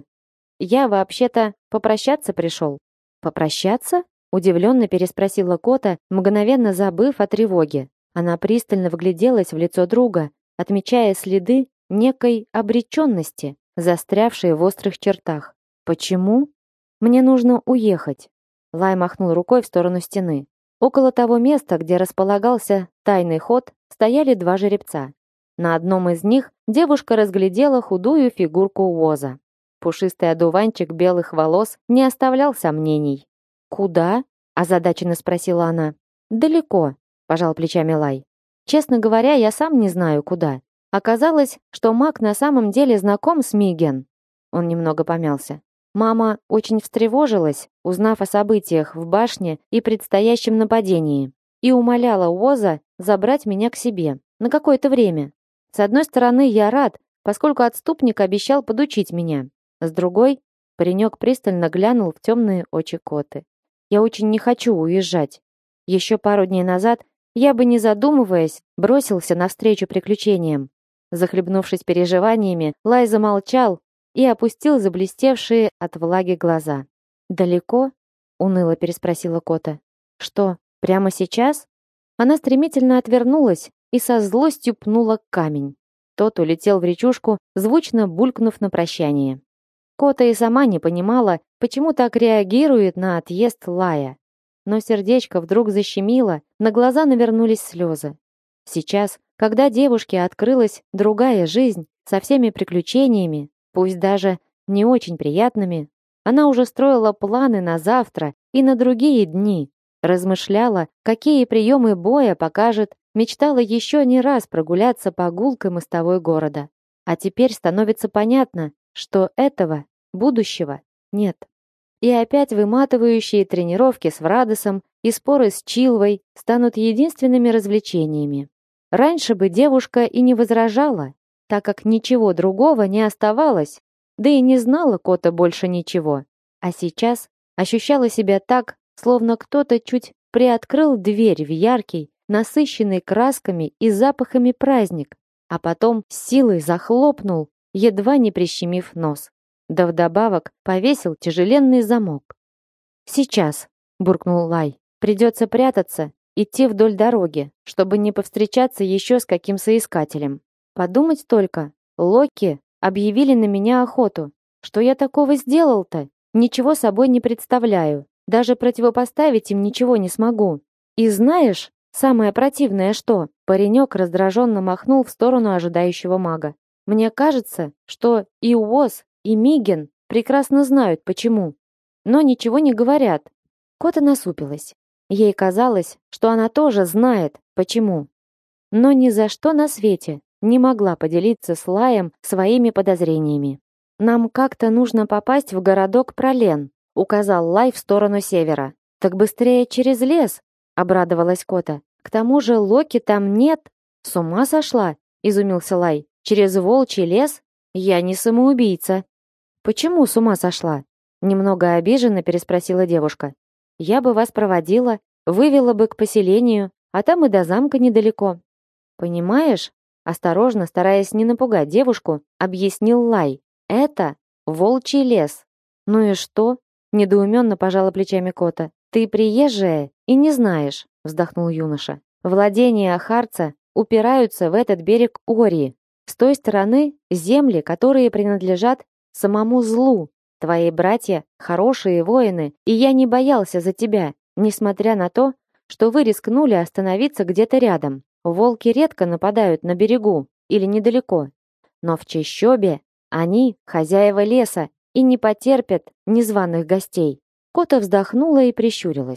Я вообще-то попрощаться пришел». «Попрощаться?» Удивленно переспросила Кота, мгновенно забыв о тревоге. Она пристально вгляделась в лицо друга, отмечая следы некой обреченности, застрявшие в острых чертах. «Почему?» «Мне нужно уехать». Лай махнул рукой в сторону стены. Около того места, где располагался тайный ход, стояли два жеребца. На одном из них девушка разглядела худую фигурку Уоза. Пушистый одуванчик белых волос не оставлял сомнений. «Куда?» – озадаченно спросила она. «Далеко», – пожал плечами Лай. «Честно говоря, я сам не знаю, куда. Оказалось, что маг на самом деле знаком с Миген». Он немного помялся. Мама очень встревожилась, узнав о событиях в башне и предстоящем нападении, и умоляла Уоза забрать меня к себе на какое-то время. С одной стороны, я рад, поскольку отступник обещал подучить меня. С другой, паренек пристально глянул в темные очи Коты. Я очень не хочу уезжать. Еще пару дней назад я бы, не задумываясь, бросился навстречу приключениям. Захлебнувшись переживаниями, Лай замолчал и опустил заблестевшие от влаги глаза. «Далеко?» — уныло переспросила Кота. «Что, прямо сейчас?» Она стремительно отвернулась и со злостью пнула камень. Тот улетел в речушку, звучно булькнув на прощание. Кота и сама не понимала, почему так реагирует на отъезд Лая. Но сердечко вдруг защемило, на глаза навернулись слезы. Сейчас, когда девушке открылась другая жизнь со всеми приключениями, пусть даже не очень приятными, она уже строила планы на завтра и на другие дни, размышляла, какие приемы боя покажет, мечтала еще не раз прогуляться по гулкой мостовой города. А теперь становится понятно, что этого будущего нет. И опять выматывающие тренировки с Врадосом и споры с Чилвой станут единственными развлечениями. Раньше бы девушка и не возражала, так как ничего другого не оставалось, да и не знала Кота больше ничего. А сейчас ощущала себя так, словно кто-то чуть приоткрыл дверь в яркий, насыщенный красками и запахами праздник, а потом с силой захлопнул, едва не прищемив нос. Да вдобавок повесил тяжеленный замок. «Сейчас», — буркнул Лай, — «придется прятаться, идти вдоль дороги, чтобы не повстречаться еще с каким соискателем. Подумать только, Локи объявили на меня охоту. Что я такого сделал-то? Ничего собой не представляю, даже противопоставить им ничего не смогу. И знаешь, самое противное что?» Паренек раздраженно махнул в сторону ожидающего мага. «Мне кажется, что и Уоз, и Миген прекрасно знают, почему, но ничего не говорят». Кота насупилась. Ей казалось, что она тоже знает, почему, но ни за что на свете не могла поделиться с Лаем своими подозрениями. «Нам как-то нужно попасть в городок Пролен», указал Лай в сторону севера. «Так быстрее через лес», обрадовалась Кота. «К тому же Локи там нет». «С ума сошла?» изумился Лай. «Через волчий лес? Я не самоубийца». «Почему с ума сошла?» Немного обиженно переспросила девушка. «Я бы вас проводила, вывела бы к поселению, а там и до замка недалеко». «Понимаешь?» Осторожно, стараясь не напугать девушку, объяснил Лай. «Это волчий лес». «Ну и что?» Недоуменно пожала плечами Кота. «Ты приезжая и не знаешь», вздохнул юноша. «Владения Харца упираются в этот берег Ори. С той стороны земли, которые принадлежат самому злу. Твои братья хорошие воины, и я не боялся за тебя, несмотря на то, что вы рискнули остановиться где-то рядом. Волки редко нападают на берегу или недалеко, но в чащобе они хозяева леса и не потерпят незваных гостей». Кота вздохнула и прищурилась.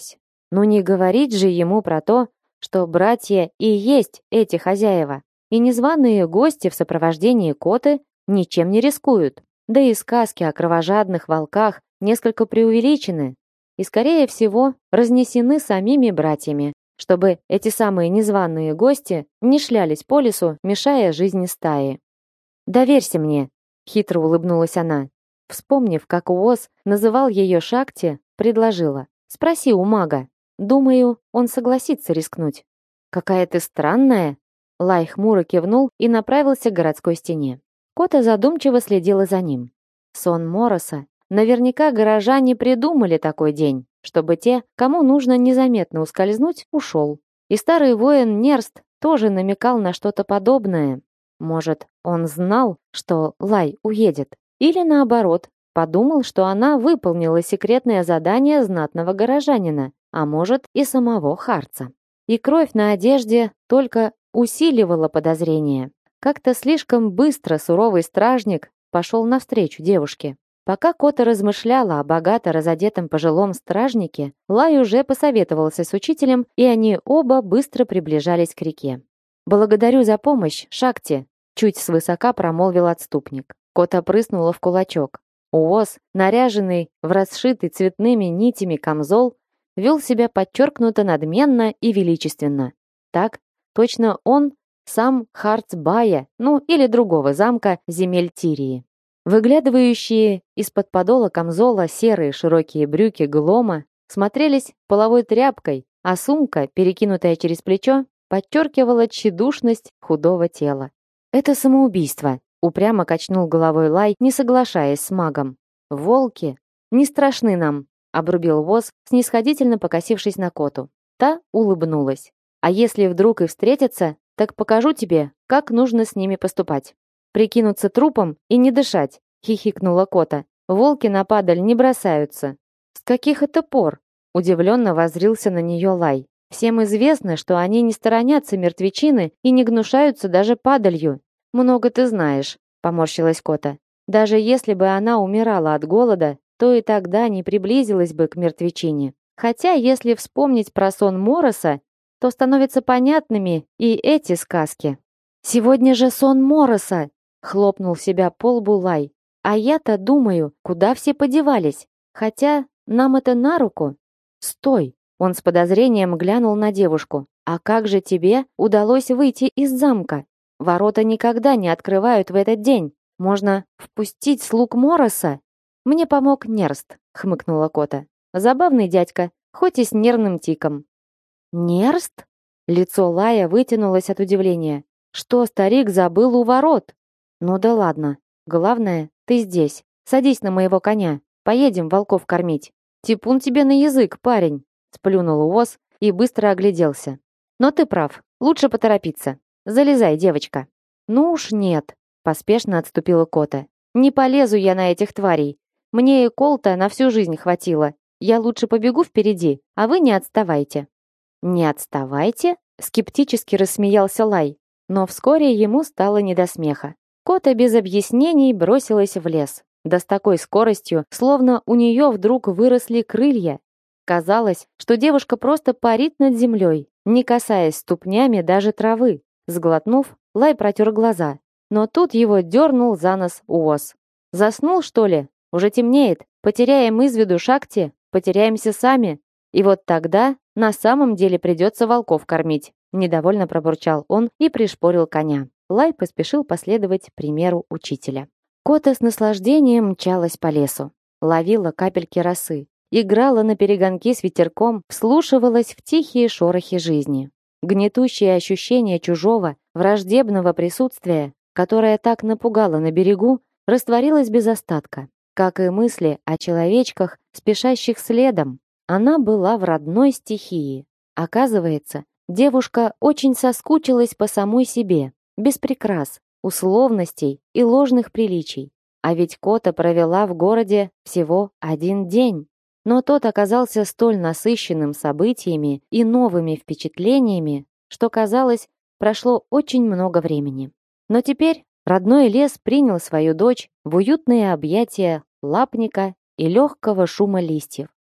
Ну не говорить же ему про то, что братья и есть эти хозяева, и незваные гости в сопровождении коты ничем не рискуют. Да и сказки о кровожадных волках несколько преувеличены и, скорее всего, разнесены самими братьями, чтобы эти самые незваные гости не шлялись по лесу, мешая жизни стаи. «Доверься мне», — хитро улыбнулась она. Вспомнив, как Уоз называл ее Шакти, предложила. «Спроси у мага. Думаю, он согласится рискнуть». «Какая ты странная!» Лай хмуро кивнул и направился к городской стене. Кота задумчиво следила за ним. Сон Мороса. Наверняка горожане придумали такой день, чтобы те, кому нужно незаметно ускользнуть, ушел. И старый воин Нерст тоже намекал на что-то подобное. Может, он знал, что Лай уедет? Или наоборот, подумал, что она выполнила секретное задание знатного горожанина, а может и самого Харца. И кровь на одежде только усиливала подозрение. Как-то слишком быстро суровый стражник пошел навстречу девушке. Пока Кота размышляла о богато разодетом пожилом стражнике, Лай уже посоветовался с учителем, и они оба быстро приближались к реке. «Благодарю за помощь, Шакти», — чуть свысока промолвил отступник. Кота прыснула в кулачок. Уоз, наряженный в расшитый цветными нитями камзол, вел себя подчеркнуто надменно и величественно. Так, точно он сам Харцбая, ну или другого замка земель Тирии. Выглядывающие из-под подола камзола серые широкие брюки Глома смотрелись половой тряпкой, а сумка, перекинутая через плечо, подчеркивала тщедушность худого тела. «Это самоубийство», — упрямо качнул головой Лай, не соглашаясь с магом. «Волки не страшны нам», — обрубил Воз, снисходительно покосившись на Коту. Та улыбнулась. «А если вдруг и встретятся, так покажу тебе, как нужно с ними поступать. Прикинуться трупом и не дышать», — хихикнула Кота. «Волки на падаль не бросаются». «С каких это пор?» — удивленно воззрился на нее Лай. «Всем известно, что они не сторонятся мертвечины и не гнушаются даже падалью». «Много ты знаешь», — поморщилась Кота. «Даже если бы она умирала от голода, то и тогда не приблизилась бы к мертвечине. Хотя, если вспомнить про сон Мороса, то становятся понятными и эти сказки». «Сегодня же сон Мороса!» — хлопнул себя по лбу Лай. «А я-то думаю, куда все подевались? Хотя нам это на руку». «Стой!» — он с подозрением глянул на девушку. «А как же тебе удалось выйти из замка? Ворота никогда не открывают в этот день. Можно впустить слуг Мороса?» «Мне помог Нерст», — хмыкнула Кота. «Забавный дядька, хоть и с нервным тиком». «Нерст?» Лицо Лая вытянулось от удивления. «Что старик забыл у ворот?» «Ну да ладно. Главное, ты здесь. Садись на моего коня. Поедем волков кормить». «Типун тебе на язык, парень», — сплюнул Уоз и быстро огляделся. «Но ты прав. Лучше поторопиться. Залезай, девочка». «Ну уж нет», — поспешно отступила Кота. «Не полезу я на этих тварей. Мне и кол-то на всю жизнь хватило. Я лучше побегу впереди, а вы не отставайте». «Не отставайте?» — скептически рассмеялся Лай. Но вскоре ему стало не до смеха. Кота без объяснений бросилась в лес. Да с такой скоростью, словно у нее вдруг выросли крылья. Казалось, что девушка просто парит над землей, не касаясь ступнями даже травы. Сглотнув, Лай протер глаза. Но тут его дернул за нос Уоз. «Заснул, что ли? Уже темнеет. Потеряем из виду Шакти, потеряемся сами. И вот тогда на самом деле придется волков кормить», недовольно пробурчал он и пришпорил коня. Лай поспешил последовать примеру учителя. Кота с наслаждением мчалась по лесу, ловила капельки росы, играла на перегонки с ветерком, вслушивалась в тихие шорохи жизни. Гнетущее ощущение чужого, враждебного присутствия, которое так напугало на берегу, растворилось без остатка, как и мысли о человечках, спешащих следом. Она была в родной стихии. Оказывается, девушка очень соскучилась по самой себе, без прикрас, условностей и ложных приличий. А ведь Кота провела в городе всего один день. Но тот оказался столь насыщенным событиями и новыми впечатлениями, что, казалось, прошло очень много времени. Но теперь родной лес принял свою дочь в уютные объятия лапника и легкого шума листьев.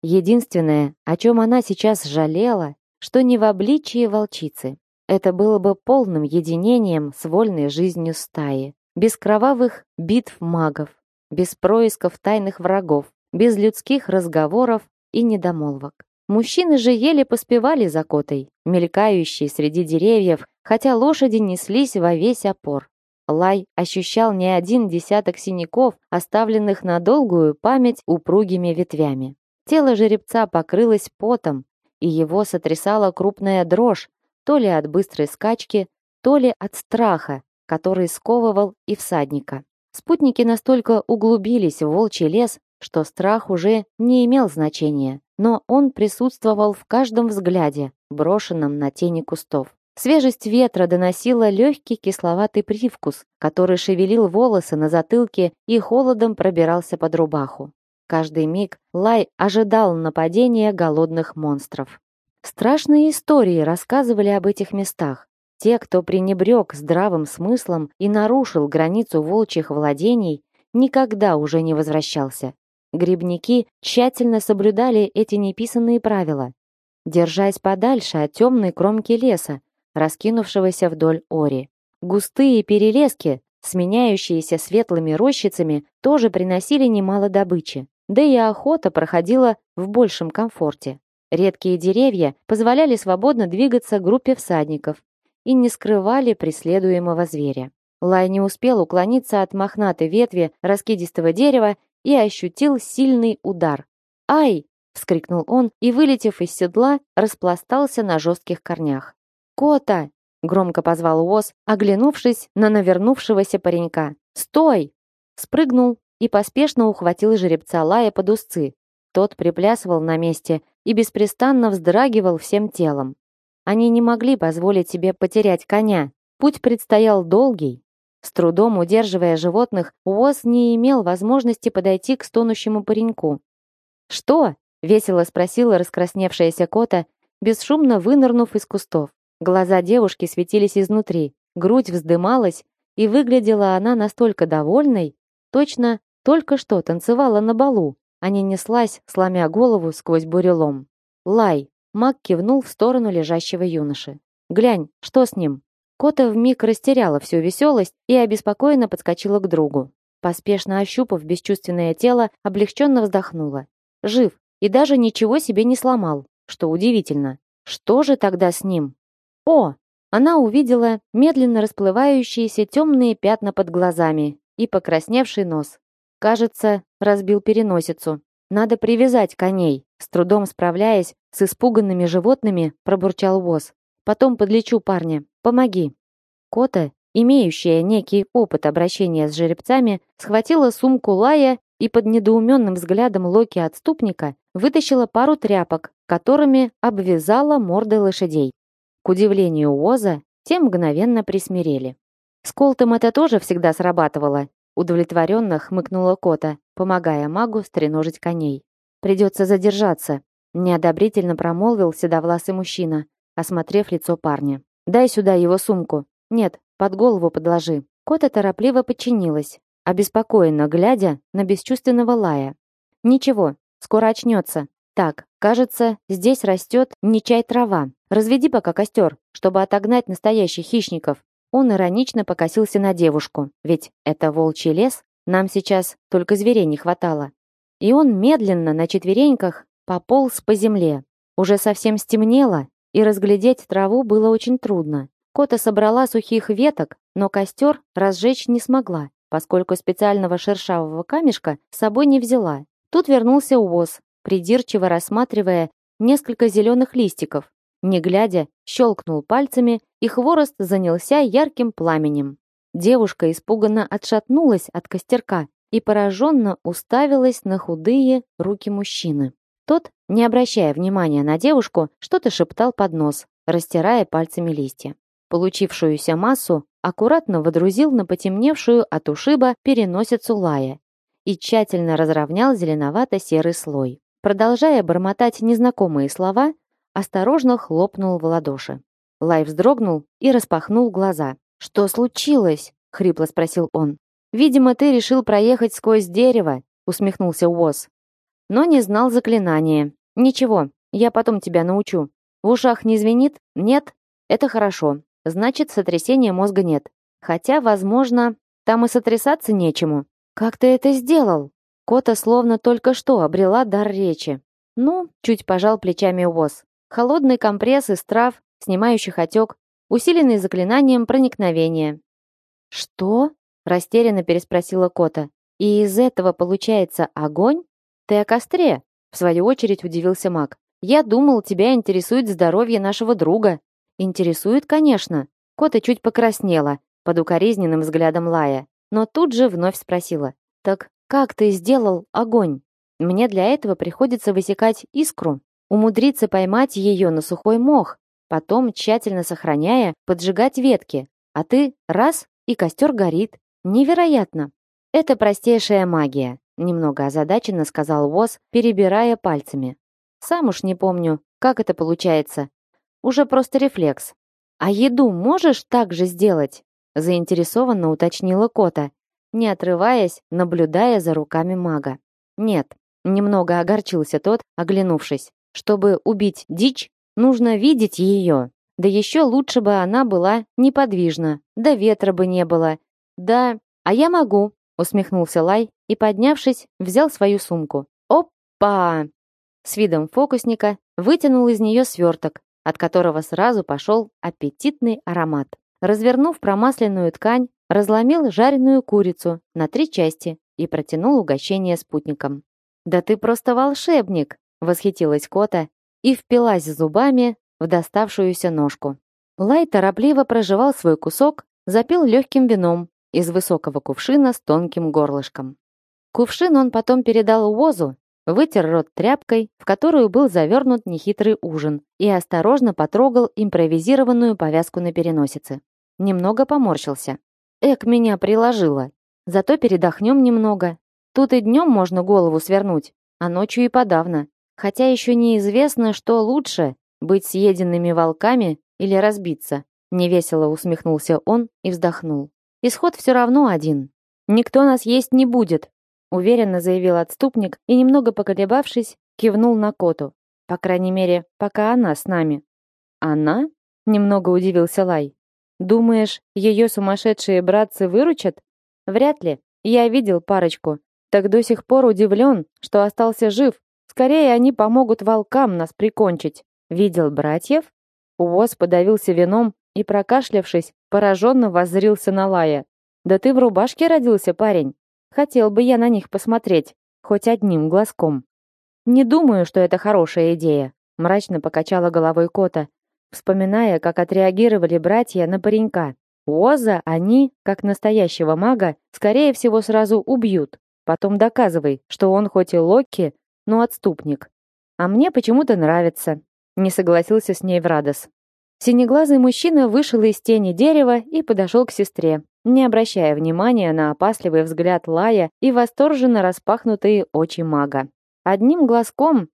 Единственное, о чем она сейчас жалела, что не в обличии волчицы. Это было бы полным единением с вольной жизнью стаи, без кровавых битв магов, без происков тайных врагов, без людских разговоров и недомолвок. Мужчины же еле поспевали за котой, мелькающей среди деревьев, хотя лошади неслись во весь опор. Лай ощущал не один десяток синяков, оставленных на долгую память упругими ветвями. Тело жеребца покрылось потом, и его сотрясала крупная дрожь, то ли от быстрой скачки, то ли от страха, который сковывал и всадника. Спутники настолько углубились в волчий лес, что страх уже не имел значения, но он присутствовал в каждом взгляде, брошенном на тени кустов. Свежесть ветра доносила легкий кисловатый привкус, который шевелил волосы на затылке и холодом пробирался под рубаху. Каждый миг Лай ожидал нападения голодных монстров. Страшные истории рассказывали об этих местах. Те, кто пренебрег здравым смыслом и нарушил границу волчьих владений, никогда уже не возвращался. Грибники тщательно соблюдали эти неписанные правила, держась подальше от темной кромки леса, раскинувшегося вдоль Ори. Густые перелески, сменяющиеся светлыми рощицами, тоже приносили немало добычи. Да и охота проходила в большем комфорте. Редкие деревья позволяли свободно двигаться группе всадников и не скрывали преследуемого зверя. Лай не успел уклониться от мохнатой ветви раскидистого дерева и ощутил сильный удар. «Ай!» — вскрикнул он и, вылетев из седла, распластался на жестких корнях. «Кота!» — громко позвал Уоз, оглянувшись на навернувшегося паренька. «Стой!» Спрыгнул и поспешно ухватил жеребца Лая под узцы. Тот приплясывал на месте и беспрестанно вздрагивал всем телом. Они не могли позволить себе потерять коня. Путь предстоял долгий. С трудом удерживая животных, Уоз не имел возможности подойти к стонущему пареньку. «Что?» — весело спросила раскрасневшаяся кота, бесшумно вынырнув из кустов. Глаза девушки светились изнутри, грудь вздымалась, и выглядела она настолько довольной, точно только что танцевала на балу, а не неслась, сломя голову сквозь бурелом. «Лай!» — маг кивнул в сторону лежащего юноши. «Глянь, что с ним?» Кота вмиг растеряла всю веселость и обеспокоенно подскочила к другу. Поспешно ощупав бесчувственное тело, облегченно вздохнула. Жив и даже ничего себе не сломал, что удивительно. Что же тогда с ним? О! Она увидела медленно расплывающиеся темные пятна под глазами и покрасневший нос. Кажется, разбил переносицу. Надо привязать коней. С трудом справляясь с испуганными животными, пробурчал Уоз. Потом подлечу парня. Помоги. Кота, имеющая некий опыт обращения с жеребцами, схватила сумку Лая и под недоуменным взглядом Локи-отступника вытащила пару тряпок, которыми обвязала морды лошадей. К удивлению Уоза, те мгновенно присмирели. С Колтом это тоже всегда срабатывало. Удовлетворенно хмыкнула Кота, помогая магу стреножить коней. «Придется задержаться», — неодобрительно промолвил седовласый мужчина, осмотрев лицо парня. «Дай сюда его сумку. Нет, под голову подложи». Кота торопливо подчинилась, обеспокоенно глядя на бесчувственного Лая. «Ничего, скоро очнется. Так, кажется, здесь растет не чай-трава. Разведи пока костер, чтобы отогнать настоящих хищников». Он иронично покосился на девушку, ведь это волчий лес, нам сейчас только зверей не хватало. И он медленно на четвереньках пополз по земле. Уже совсем стемнело, и разглядеть траву было очень трудно. Кота собрала сухих веток, но костер разжечь не смогла, поскольку специального шершавого камешка с собой не взяла. Тут вернулся Уоз, придирчиво рассматривая несколько зеленых листиков. Не глядя, щелкнул пальцами, и хворост занялся ярким пламенем. Девушка испуганно отшатнулась от костерка и пораженно уставилась на худые руки мужчины. Тот, не обращая внимания на девушку, что-то шептал под нос, растирая пальцами листья. Получившуюся массу аккуратно водрузил на потемневшую от ушиба переносицу Лая и тщательно разровнял зеленовато-серый слой. Продолжая бормотать незнакомые слова, осторожно хлопнул в ладоши. Лай вздрогнул и распахнул глаза. «Что случилось?» — хрипло спросил он. «Видимо, ты решил проехать сквозь дерево», — усмехнулся Уоз. «Но не знал заклинания. Ничего, я потом тебя научу. В ушах не звенит? Нет? Это хорошо. Значит, сотрясения мозга нет. Хотя, возможно, там и сотрясаться нечему. Как ты это сделал? Кота словно только что обрела дар речи. Ну, чуть пожал плечами Уоз. Холодный компресс из трав, снимающих отек, усиленный заклинанием проникновения. Что? Растерянно переспросила Кота. И из этого получается огонь? Ты о костре? В свою очередь удивился маг. Я думал, тебя интересует здоровье нашего друга. Интересует, конечно. Кота чуть покраснела под укоризненным взглядом Лая, но тут же вновь спросила: "Так как ты сделал огонь? Мне для этого приходится высекать искру, умудриться поймать ее на сухой мох, потом, тщательно сохраняя, поджигать ветки. А ты раз и костер горит. Невероятно. Это простейшая магия", немного озадаченно сказал Воз, перебирая пальцами. Сам уж не помню, как это получается. Уже просто рефлекс. А еду можешь так же сделать? Заинтересованно уточнила Кота, не отрываясь, наблюдая за руками мага. Нет, немного огорчился тот, оглянувшись. Чтобы убить дичь, нужно видеть ее. Да еще лучше бы она была неподвижна, да ветра бы не было. Да, а я могу, усмехнулся Лай и, поднявшись, взял свою сумку. Опа! С видом фокусника вытянул из нее сверток, от которого сразу пошел аппетитный аромат. Развернув промасленную ткань, разломил жареную курицу на 3 части и протянул угощение спутникам. «Да ты просто волшебник!» — восхитилась Кота и впилась зубами в доставшуюся ножку. Лай торопливо прожевал свой кусок, запил легким вином из высокого кувшина с тонким горлышком. Кувшин он потом передал Уозу, вытер рот тряпкой, в которую был завернут нехитрый ужин, и осторожно потрогал импровизированную повязку на переносице. Немного поморщился. Эк, меня приложило. Зато передохнем немного. Тут и днем можно голову свернуть, а ночью и подавно. Хотя еще неизвестно, что лучше, быть съеденными волками или разбиться. Невесело усмехнулся он и вздохнул. Исход все равно один. Никто нас есть не будет, уверенно заявил отступник и, немного поколебавшись, кивнул на Коту. По крайней мере, пока она с нами. Она? Немного удивился Лай. Думаешь, ее сумасшедшие братцы выручат? Вряд ли. Я видел парочку. Так до сих пор удивлен, что остался жив. Скорее они помогут волкам нас прикончить. Видел братьев? Уоз подавился вином и, прокашлявшись, пораженно воззрился на Лая. Да ты в рубашке родился, парень. Хотел бы я на них посмотреть, хоть одним глазком. Не думаю, что это хорошая идея, мрачно покачала головой Кота, вспоминая, как отреагировали братья на паренька. Уоза они, как настоящего мага, скорее всего сразу убьют. Потом доказывай, что он хоть и Локи, но отступник. А мне почему-то нравится, не согласился с ней Врадос. Синеглазый мужчина вышел из тени дерева и подошел к сестре, не обращая внимания на опасливый взгляд Лая и восторженно распахнутые очи мага. Одним глазком...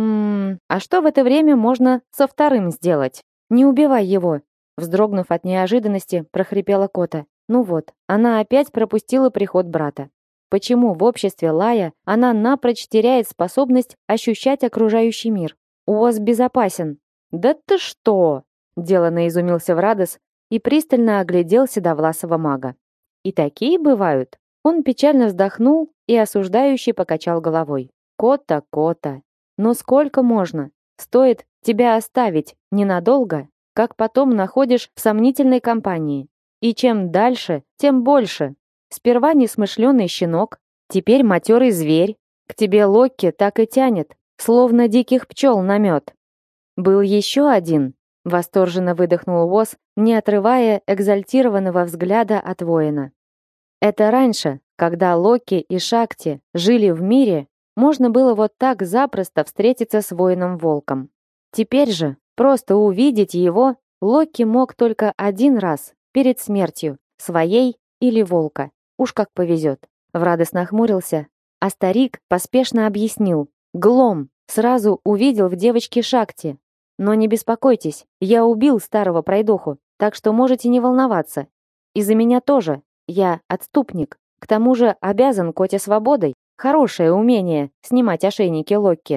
а что в это время можно со вторым сделать? Не убивай его, вздрогнув от неожиданности, прохрипела Кота. Ну вот, она опять пропустила приход брата. Почему в обществе Лая она напрочь теряет способность ощущать окружающий мир? Уоз безопасен. Да ты что? Делано изумился Врадос и пристально оглядел седовласого мага. И такие бывают. Он печально вздохнул и осуждающе покачал головой. Кота, Кота, но сколько можно? Стоит тебя оставить ненадолго, как потом находишь в сомнительной компании. И чем дальше, тем больше. Сперва несмышленый щенок, теперь матерый зверь. К тебе Локки так и тянет, словно диких пчел на мед. Был еще один. Восторженно выдохнул Уоз, не отрывая экзальтированного взгляда от воина. Это раньше, когда Локи и Шакти жили в мире, можно было вот так запросто встретиться с воином-волком. Теперь же просто увидеть его Локи мог только один раз, перед смертью, своей или волка. Уж как повезет. Врадос нахмурился, а старик поспешно объяснил. Глом сразу увидел в девочке Шакти. Но не беспокойтесь, я убил старого пройдоху, так что можете не волноваться. И за меня тоже. Я отступник. К тому же обязан Коте свободой. Хорошее умение снимать ошейники Локки.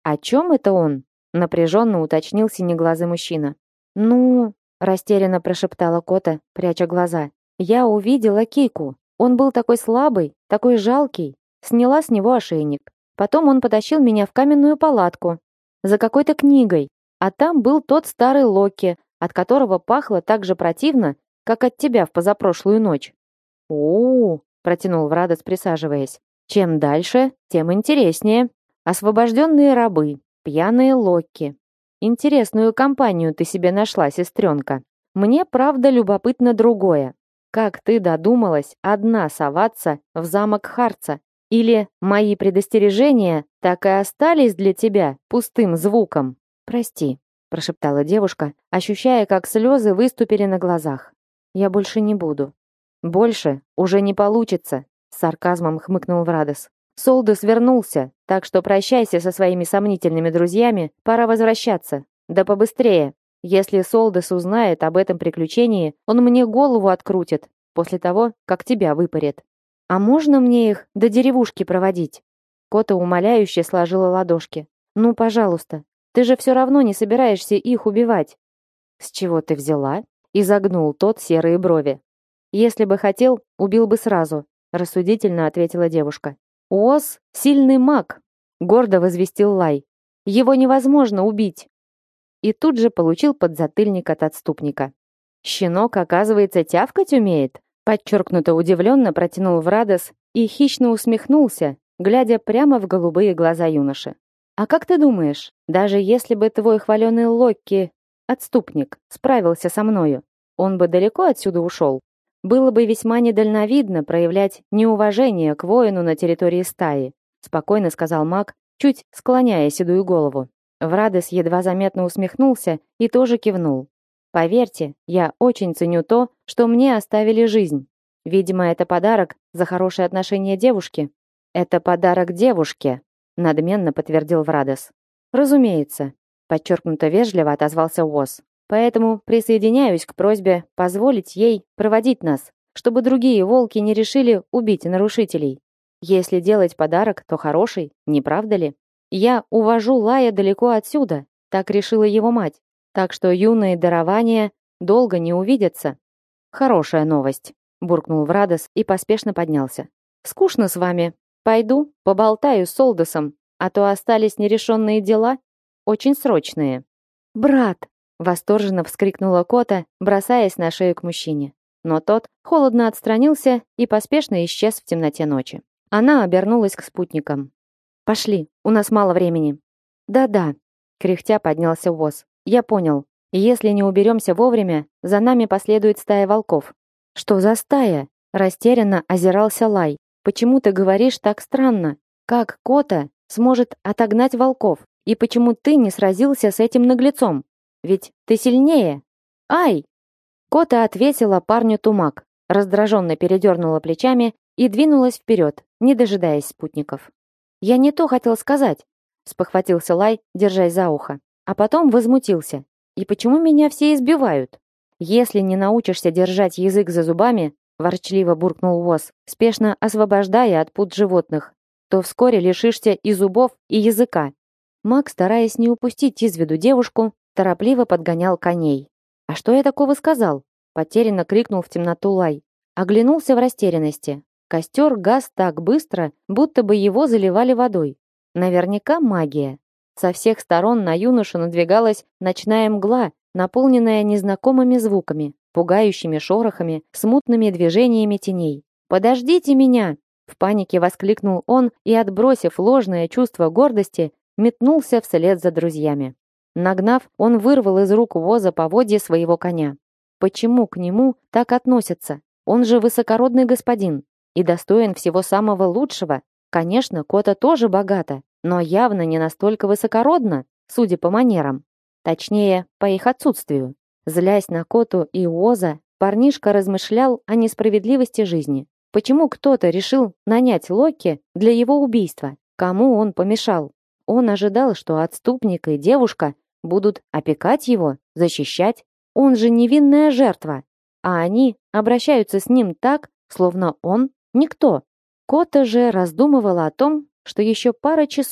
«О чем это он?» — напряженно уточнил синеглазый мужчина. «Ну...» — растерянно прошептала Кота, пряча глаза. «Я увидела Кику. Он был такой слабый, такой жалкий. Сняла с него ошейник. Потом он потащил меня в каменную палатку за какой-то книгой, а там был тот старый Локи, от которого пахло так же противно, как от тебя в позапрошлую ночь». «О-о-о!» — протянул Врадос, присаживаясь. «Чем дальше, тем интереснее. Освобожденные рабы, пьяные Локи. Интересную компанию ты себе нашла, сестренка. Мне, правда, любопытно другое. Как ты додумалась одна соваться в замок Харца? Или мои предостережения так и остались для тебя пустым звуком?» «Прости», — прошептала девушка, ощущая, как слезы выступили на глазах. «Я больше не буду». «Больше уже не получится», — с сарказмом хмыкнул Врадос. «Солдус вернулся, так что прощайся со своими сомнительными друзьями, пора возвращаться. Да побыстрее. Если Солдус узнает об этом приключении, он мне голову открутит после того, как тебя выпарит. А можно мне их до деревушки проводить?» Кота умоляюще сложила ладошки. «Ну, пожалуйста, ты же все равно не собираешься их убивать». «С чего ты взяла?» — изогнул тот серые брови. «Если бы хотел, убил бы сразу», — рассудительно ответила девушка. «Оз — сильный маг», — гордо возвестил Лай. «Его невозможно убить». И тут же получил подзатыльник от отступника. «Щенок, оказывается, тявкать умеет?» Подчеркнуто удивленно протянул Врадос и хищно усмехнулся, глядя прямо в голубые глаза юноши. «А как ты думаешь, даже если бы твой хваленый Локки, отступник, справился со мною, он бы далеко отсюда ушел? Было бы весьма недальновидно проявлять неуважение к воину на территории стаи», спокойно сказал маг, чуть склоняя седую голову. Врадос едва заметно усмехнулся и тоже кивнул. «Поверьте, я очень ценю то, что мне оставили жизнь. Видимо, это подарок за хорошее отношение девушки». «Это подарок девушке», — надменно подтвердил Врадос. «Разумеется», — подчеркнуто вежливо отозвался Оз. «Поэтому присоединяюсь к просьбе позволить ей проводить нас, чтобы другие волки не решили убить нарушителей. Если делать подарок, то хороший, не правда ли? Я увожу Лая далеко отсюда», — так решила его мать. «Так что юные дарования долго не увидятся». «Хорошая новость», — буркнул Врадос и поспешно поднялся. «Скучно с вами. Пойду, поболтаю с Солдосом, а то остались нерешенные дела, очень срочные». «Брат!» — восторженно вскрикнула Кота, бросаясь на шею к мужчине. Но тот холодно отстранился и поспешно исчез в темноте ночи. Она обернулась к спутникам. «Пошли, у нас мало времени». «Да-да», — кряхтя поднялся Воз. «Я понял. Если не уберемся вовремя, за нами последует стая волков». «Что за стая?» — растерянно озирался Лай. «Почему ты говоришь так странно? Как Кота сможет отогнать волков? И почему ты не сразился с этим наглецом? Ведь ты сильнее». «Ай!» Кота ответила парню тумак, раздраженно передернула плечами и двинулась вперед, не дожидаясь спутников. «Я не то хотел сказать», — спохватился Лай, держась за ухо. А потом возмутился. «И почему меня все избивают?» «Если не научишься держать язык за зубами», — ворчливо буркнул Воз, спешно освобождая от пут животных, «то вскоре лишишься и зубов, и языка». Маг, стараясь не упустить из виду девушку, торопливо подгонял коней. «А что я такого сказал?» — потерянно крикнул в темноту Лай. Оглянулся в растерянности. Костер гас так быстро, будто бы его заливали водой. Наверняка магия. Со всех сторон на юношу надвигалась ночная мгла, наполненная незнакомыми звуками, пугающими шорохами, смутными движениями теней. «Подождите меня!» — в панике воскликнул он и, отбросив ложное чувство гордости, метнулся вслед за друзьями. Нагнав, он вырвал из рук Воза поводья своего коня. Почему к нему так относятся? Он же высокородный господин и достоин всего самого лучшего. Конечно, Кота тоже богата, но явно не настолько высокородна, судя по манерам. Точнее, по их отсутствию. Злясь на Коту и Оза, парнишка размышлял о несправедливости жизни. Почему кто-то решил нанять Локи для его убийства? Кому он помешал? Он ожидал, что отступник и девушка будут опекать его, защищать. Он же невинная жертва. А они обращаются с ним так, словно он никто. Кота же раздумывала о том, что еще пара часов,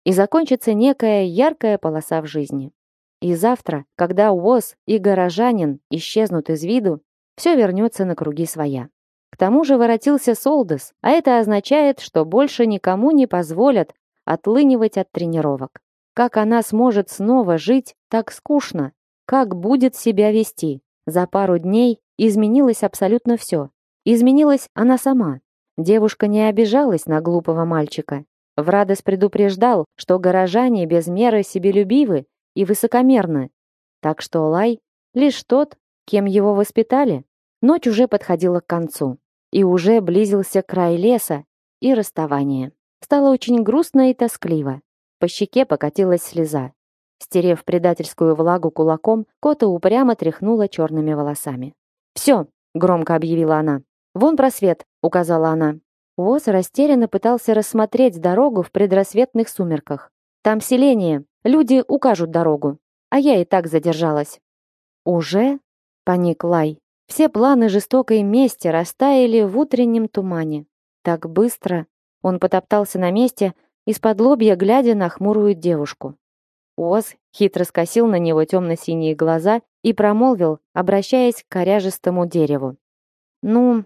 и закончится некая яркая полоса в жизни. И завтра, когда Уоз и горожанин исчезнут из виду, все вернется на круги своя. К тому же воротился Солдес, а это означает, что больше никому не позволят отлынивать от тренировок. Как она сможет снова жить так скучно? Как будет себя вести? За пару дней изменилось абсолютно все. Изменилась она сама. Девушка не обижалась на глупого мальчика. Врадос предупреждал, что горожане без меры себелюбивы и высокомерны. Так что Лай лишь тот, кем его воспитали. Ночь уже подходила к концу. И уже близился край леса и расставание. Стало очень грустно и тоскливо. По щеке покатилась слеза. Стерев предательскую влагу кулаком, Кота упрямо тряхнула черными волосами. «Все!» — громко объявила она. «Вон просвет!» — указала она. Уоз растерянно пытался рассмотреть дорогу в предрассветных сумерках. «Там селение. Люди укажут дорогу. А я и так задержалась». «Уже?» — паник Лай. Все планы жестокой мести растаяли в утреннем тумане. Так быстро он потоптался на месте, из-под лобья глядя на хмурую девушку. Уоз хитро скосил на него темно-синие глаза и промолвил, обращаясь к коряжестому дереву. «Ну,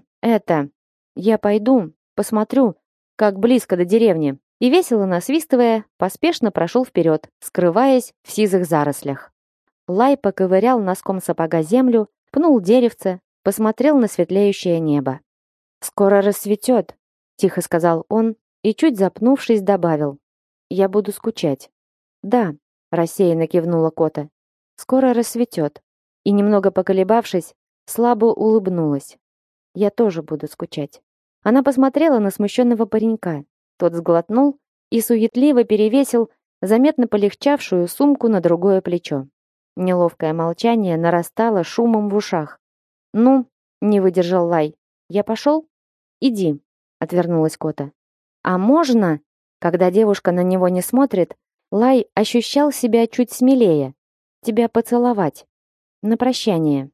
я пойду, посмотрю, как близко до деревни». И весело насвистывая, поспешно прошел вперед, скрываясь в сизых зарослях. Лай поковырял носком сапога землю, пнул деревце, посмотрел на светлеющее небо. «Скоро рассветет», — тихо сказал он и, чуть запнувшись, добавил. «Я буду скучать». «Да», — рассеянно кивнула Кота. «Скоро рассветет». И, немного поколебавшись, слабо улыбнулась. «Я тоже буду скучать». Она посмотрела на смущенного паренька. Тот сглотнул и суетливо перевесил заметно полегчавшую сумку на другое плечо. Неловкое молчание нарастало шумом в ушах. «Ну», — не выдержал Лай, — «я пошел?» «Иди», — отвернулась Кота. «А можно?» Когда девушка на него не смотрит, Лай ощущал себя чуть смелее. «Тебя поцеловать. На прощание».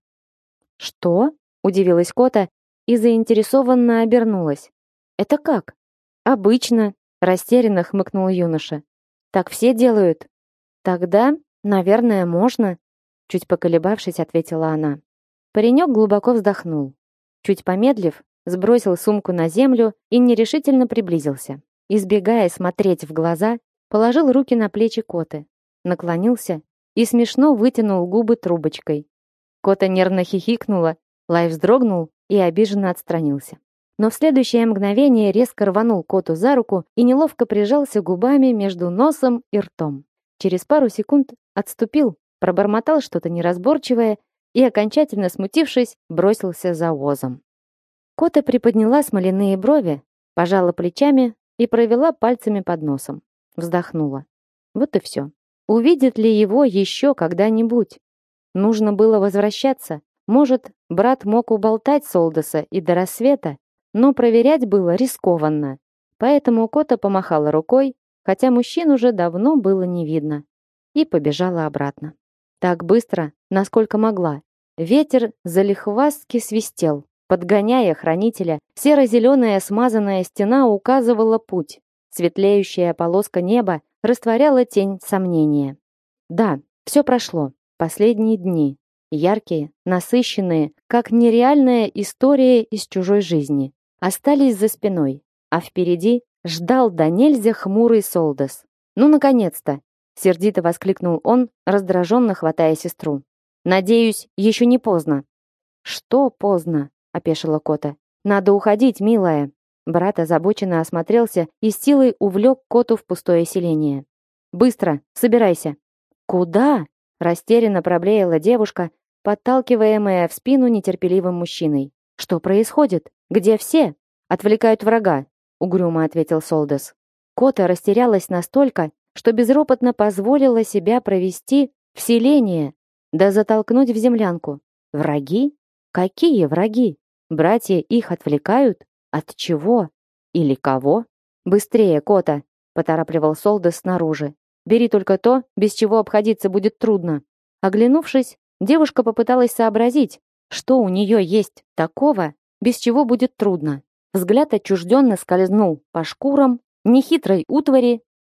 «Что?» — удивилась Кота и заинтересованно обернулась. «Это как?» «Обычно», — растерянно хмыкнул юноша. «Так все делают». «Тогда, наверное, можно», — чуть поколебавшись, ответила она. Паренек глубоко вздохнул. Чуть помедлив, сбросил сумку на землю и нерешительно приблизился. Избегая смотреть в глаза, положил руки на плечи Коты, наклонился и смешно вытянул губы трубочкой. Кота нервно хихикнула, Лай вздрогнул и обиженно отстранился. Но в следующее мгновение резко рванул Коту за руку и неловко прижался губами между носом и ртом. Через пару секунд отступил, пробормотал что-то неразборчивое и, окончательно смутившись, бросился за Уозом. Кота приподняла смоляные брови, пожала плечами и провела пальцами под носом. Вздохнула. Вот и все. Увидит ли его еще когда-нибудь? Нужно было возвращаться. Может, брат мог уболтать Солдеса и до рассвета, но проверять было рискованно. Поэтому Кота помахала рукой, хотя мужчин уже давно было не видно, и побежала обратно. Так быстро, насколько могла. Ветер залихвастки свистел, подгоняя хранителя. Серо-зеленая смазанная стена указывала путь. Светлеющая полоска неба растворяла тень сомнения. Да, все прошло. Последние дни. Яркие, насыщенные, как нереальная история из чужой жизни. Остались за спиной, а впереди ждал до нельзя хмурый Солдес. «Ну, наконец-то!» — сердито воскликнул он, раздраженно хватая сестру. «Надеюсь, еще не поздно». «Что поздно?» — опешила Кота. «Надо уходить, милая». Брат озабоченно осмотрелся и с силой увлек Коту в пустое селение. «Быстро, собирайся». «Куда?» — растерянно проблеяла девушка, подталкиваемая в спину нетерпеливым мужчиной. «Что происходит? Где все?» «Отвлекают врага», — угрюмо ответил Солдес. Кота растерялась настолько, что безропотно позволила себя провести в селение, да затолкнуть в землянку. «Враги? Какие враги? Братья их отвлекают? От чего? Или кого?» «Быстрее, Кота!» — поторапливал Солдес снаружи. «Бери только то, без чего обходиться будет трудно». Оглянувшись, девушка попыталась сообразить, что у нее есть такого, без чего будет трудно. Взгляд отчужденно скользнул по шкурам, нехитрой утвари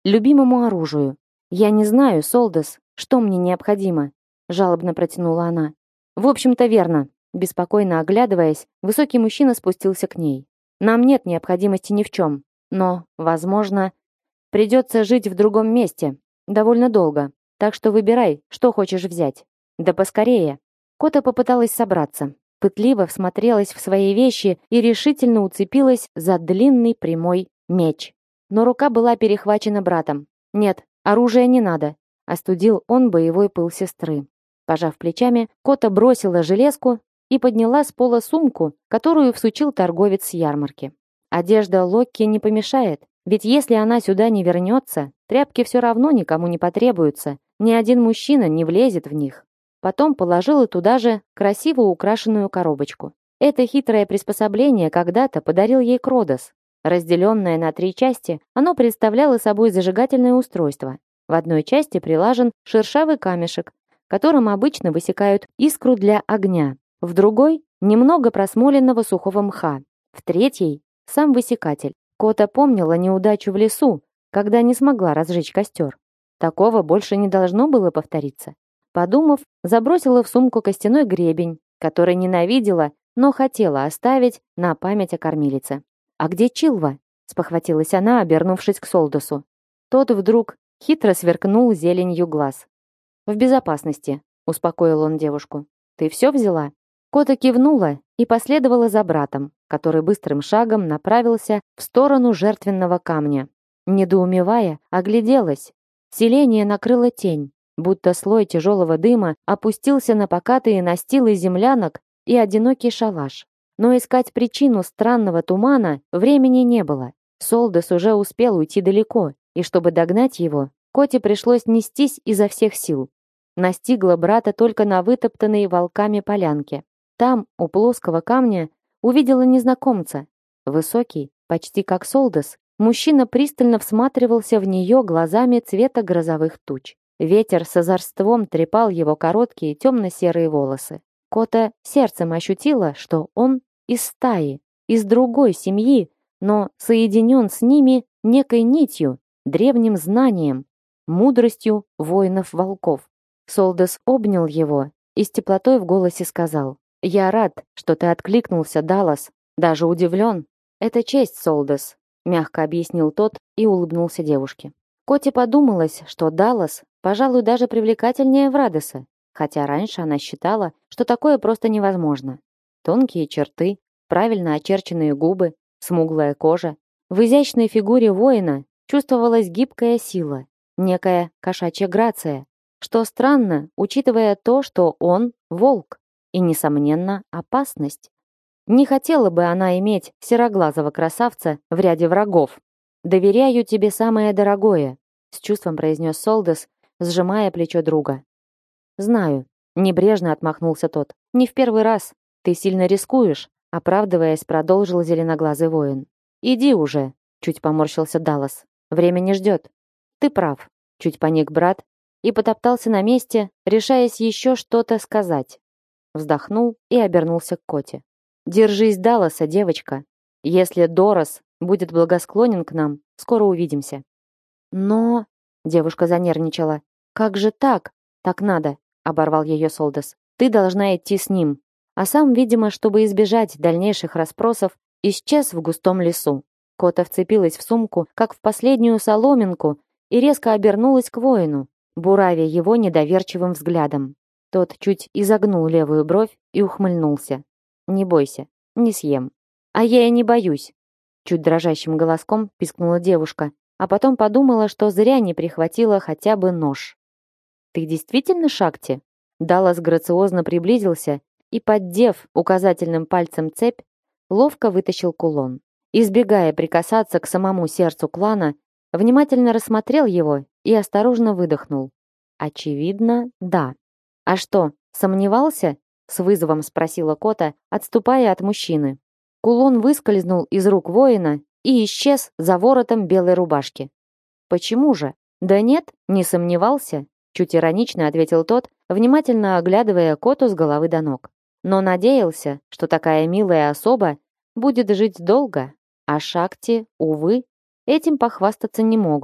любимому оружию. «Я не знаю, Солдас, что мне необходимо», — жалобно протянула она. «В общем-то, верно». Беспокойно оглядываясь, высокий мужчина спустился к ней. «Нам нет необходимости ни в чем, но, возможно, придется жить в другом месте. Довольно долго. Так что выбирай, что хочешь взять. Да поскорее». Кота попыталась собраться. Пытливо всмотрелась в свои вещи и решительно уцепилась за длинный прямой меч. Но рука была перехвачена братом. «Нет, оружия не надо», — остудил он боевой пыл сестры. Пожав плечами, Кота бросила железку и подняла с пола сумку, которую всучил торговец с ярмарки. Одежда Локки не помешает, ведь если она сюда не вернется, тряпки все равно никому не потребуются, ни один мужчина не влезет в них. Потом положила туда же красиво украшенную коробочку. Это хитрое приспособление когда-то подарил ей Кродос. Разделенное на 3 части, оно представляло собой зажигательное устройство. В одной части прилажен шершавый камешек, которым обычно высекают искру для огня. В другой – немного просмоленного сухого мха. В третьей – сам высекатель. Кота помнила неудачу в лесу, когда не смогла разжечь костер. Такого больше не должно было повториться. Подумав, забросила в сумку костяной гребень, который ненавидела, но хотела оставить на память о кормилице. «А где Чилва?» – спохватилась она, обернувшись к Солдосу. Тот вдруг хитро сверкнул зеленью глаз. «В безопасности», — успокоил он девушку. «Ты все взяла?» Кота кивнула и последовала за братом, который быстрым шагом направился в сторону жертвенного камня. Недоумевая, огляделась. Селение накрыла тень, будто слой тяжелого дыма опустился на покатые настилы землянок и одинокий шалаш. Но искать причину странного тумана времени не было. Солдас уже успел уйти далеко, и чтобы догнать его, Коте пришлось нестись изо всех сил. Настигла брата только на вытоптанной волками полянке. Там, у плоского камня, увидела незнакомца. Высокий, почти как Солдас, мужчина пристально всматривался в нее глазами цвета грозовых туч. Ветер с озорством трепал его короткие темно-серые волосы. Кота сердцем ощутила, что он из стаи, из другой семьи, но соединен с ними некой нитью, древним знанием, мудростью воинов-волков. Солдас обнял его и с теплотой в голосе сказал: «Я рад, что ты откликнулся, Даллас, даже удивлен». «Это честь, Солдас», — мягко объяснил тот и улыбнулся девушке. Коте подумалось, что Даллас, пожалуй, даже привлекательнее Врадеса, хотя раньше она считала, что такое просто невозможно. Тонкие черты, правильно очерченные губы, смуглая кожа. В изящной фигуре воина чувствовалась гибкая сила, некая кошачья грация, что странно, учитывая то, что он волк и, несомненно, опасность. Не хотела бы она иметь сероглазого красавца в ряде врагов. «Доверяю тебе самое дорогое», — с чувством произнес Солдас, сжимая плечо друга. «Знаю», — небрежно отмахнулся тот. «Не в первый раз. Ты сильно рискуешь», — оправдываясь, продолжил зеленоглазый воин. «Иди уже», — чуть поморщился Даллас. «Время не ждет». «Ты прав», — чуть поник брат и потоптался на месте, решаясь еще что-то сказать. Вздохнул и обернулся к Коте. «Держись, Далласа, девочка. Если Дорос будет благосклонен к нам, скоро увидимся». «Но...» — девушка занервничала. «Как же так? Так надо», — оборвал ее Солдас. «Ты должна идти с ним». А сам, видимо, чтобы избежать дальнейших расспросов, исчез в густом лесу. Кота вцепилась в сумку, как в последнюю соломинку, и резко обернулась к воину, буравя его недоверчивым взглядом. Тот чуть изогнул левую бровь и ухмыльнулся. «Не бойся, не съем». «А я и не боюсь», — чуть дрожащим голоском пискнула девушка, а потом подумала, что зря не прихватила хотя бы нож. «Ты действительно Шакти?» Даллас грациозно приблизился и, поддев указательным пальцем цепь, ловко вытащил кулон. Избегая прикасаться к самому сердцу клана, внимательно рассмотрел его и осторожно выдохнул. «Очевидно, да». «А что, сомневался?» — с вызовом спросила Кота, отступая от мужчины. Кулон выскользнул из рук воина и исчез за воротом белой рубашки. «Почему же?» «Да нет, не сомневался», — чуть иронично ответил тот, внимательно оглядывая Коту с головы до ног. «Но надеялся, что такая милая особа будет жить долго, а Шакти, увы, этим похвастаться не могут.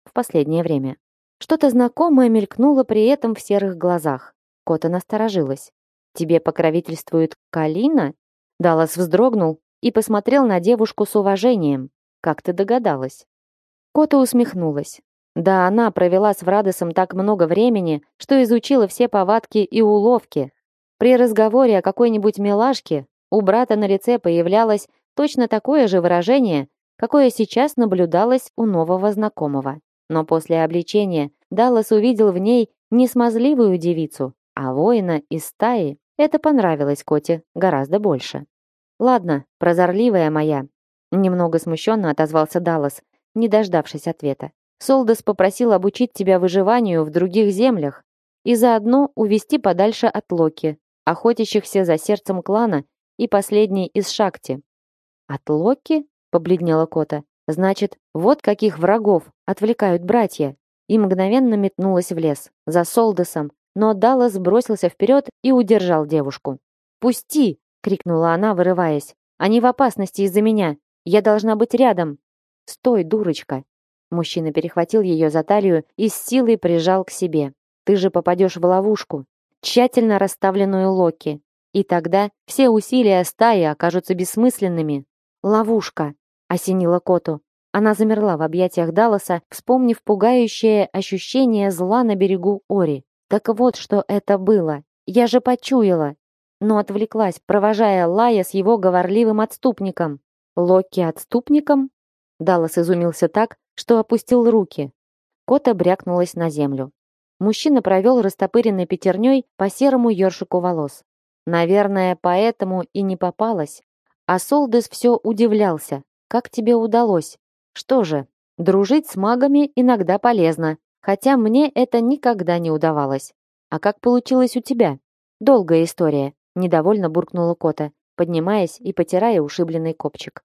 в последнее время. Что-то знакомое мелькнуло при этом в серых глазах. Кота насторожилась. «Тебе покровительствует Калина?» Даллас вздрогнул и посмотрел на девушку с уважением. «Как ты догадалась?» Кота усмехнулась. Да, она провела с Врадосом так много времени, что изучила все повадки и уловки. При разговоре о какой-нибудь милашке у брата на лице появлялось точно такое же выражение, какое сейчас наблюдалось у нового знакомого. Но после обличения Даллас увидел в ней не смазливую девицу, а воина из стаи. Это понравилось Коте гораздо больше. «Ладно, прозорливая моя», — немного смущенно отозвался Даллас, не дождавшись ответа. «Солдас попросил обучить тебя выживанию в других землях и заодно увести подальше от Локи, охотящихся за сердцем клана и последней из Шакти». «От Локи?» — побледнела Кота. «Значит, вот каких врагов отвлекают братья». И мгновенно метнулась в лес, за Солдасом, но Даллас бросился вперед и удержал девушку. «Пусти!» — крикнула она, вырываясь. «Они в опасности из-за меня. Я должна быть рядом». «Стой, дурочка!» Мужчина перехватил ее за талию и с силой прижал к себе. «Ты же попадешь в ловушку, тщательно расставленную Локи. И тогда все усилия стаи окажутся бессмысленными». «Ловушка!» — осенила Коту. Она замерла в объятиях Далласа, вспомнив пугающее ощущение зла на берегу Ори. «Так вот, что это было. Я же почуяла!» Но отвлеклась, провожая Лая с его говорливым отступником. «Локи отступником?» Даллас изумился так, что опустил руки. Кота брякнулась на землю. Мужчина провел растопыренной пятерней по серому ёршику волос. Наверное, поэтому и не попалась. А Солдес все удивлялся. «Как тебе удалось?» «Что же, дружить с магами иногда полезно, хотя мне это никогда не удавалось. А как получилось у тебя?» «Долгая история», — недовольно буркнула Кота, поднимаясь и потирая ушибленный копчик.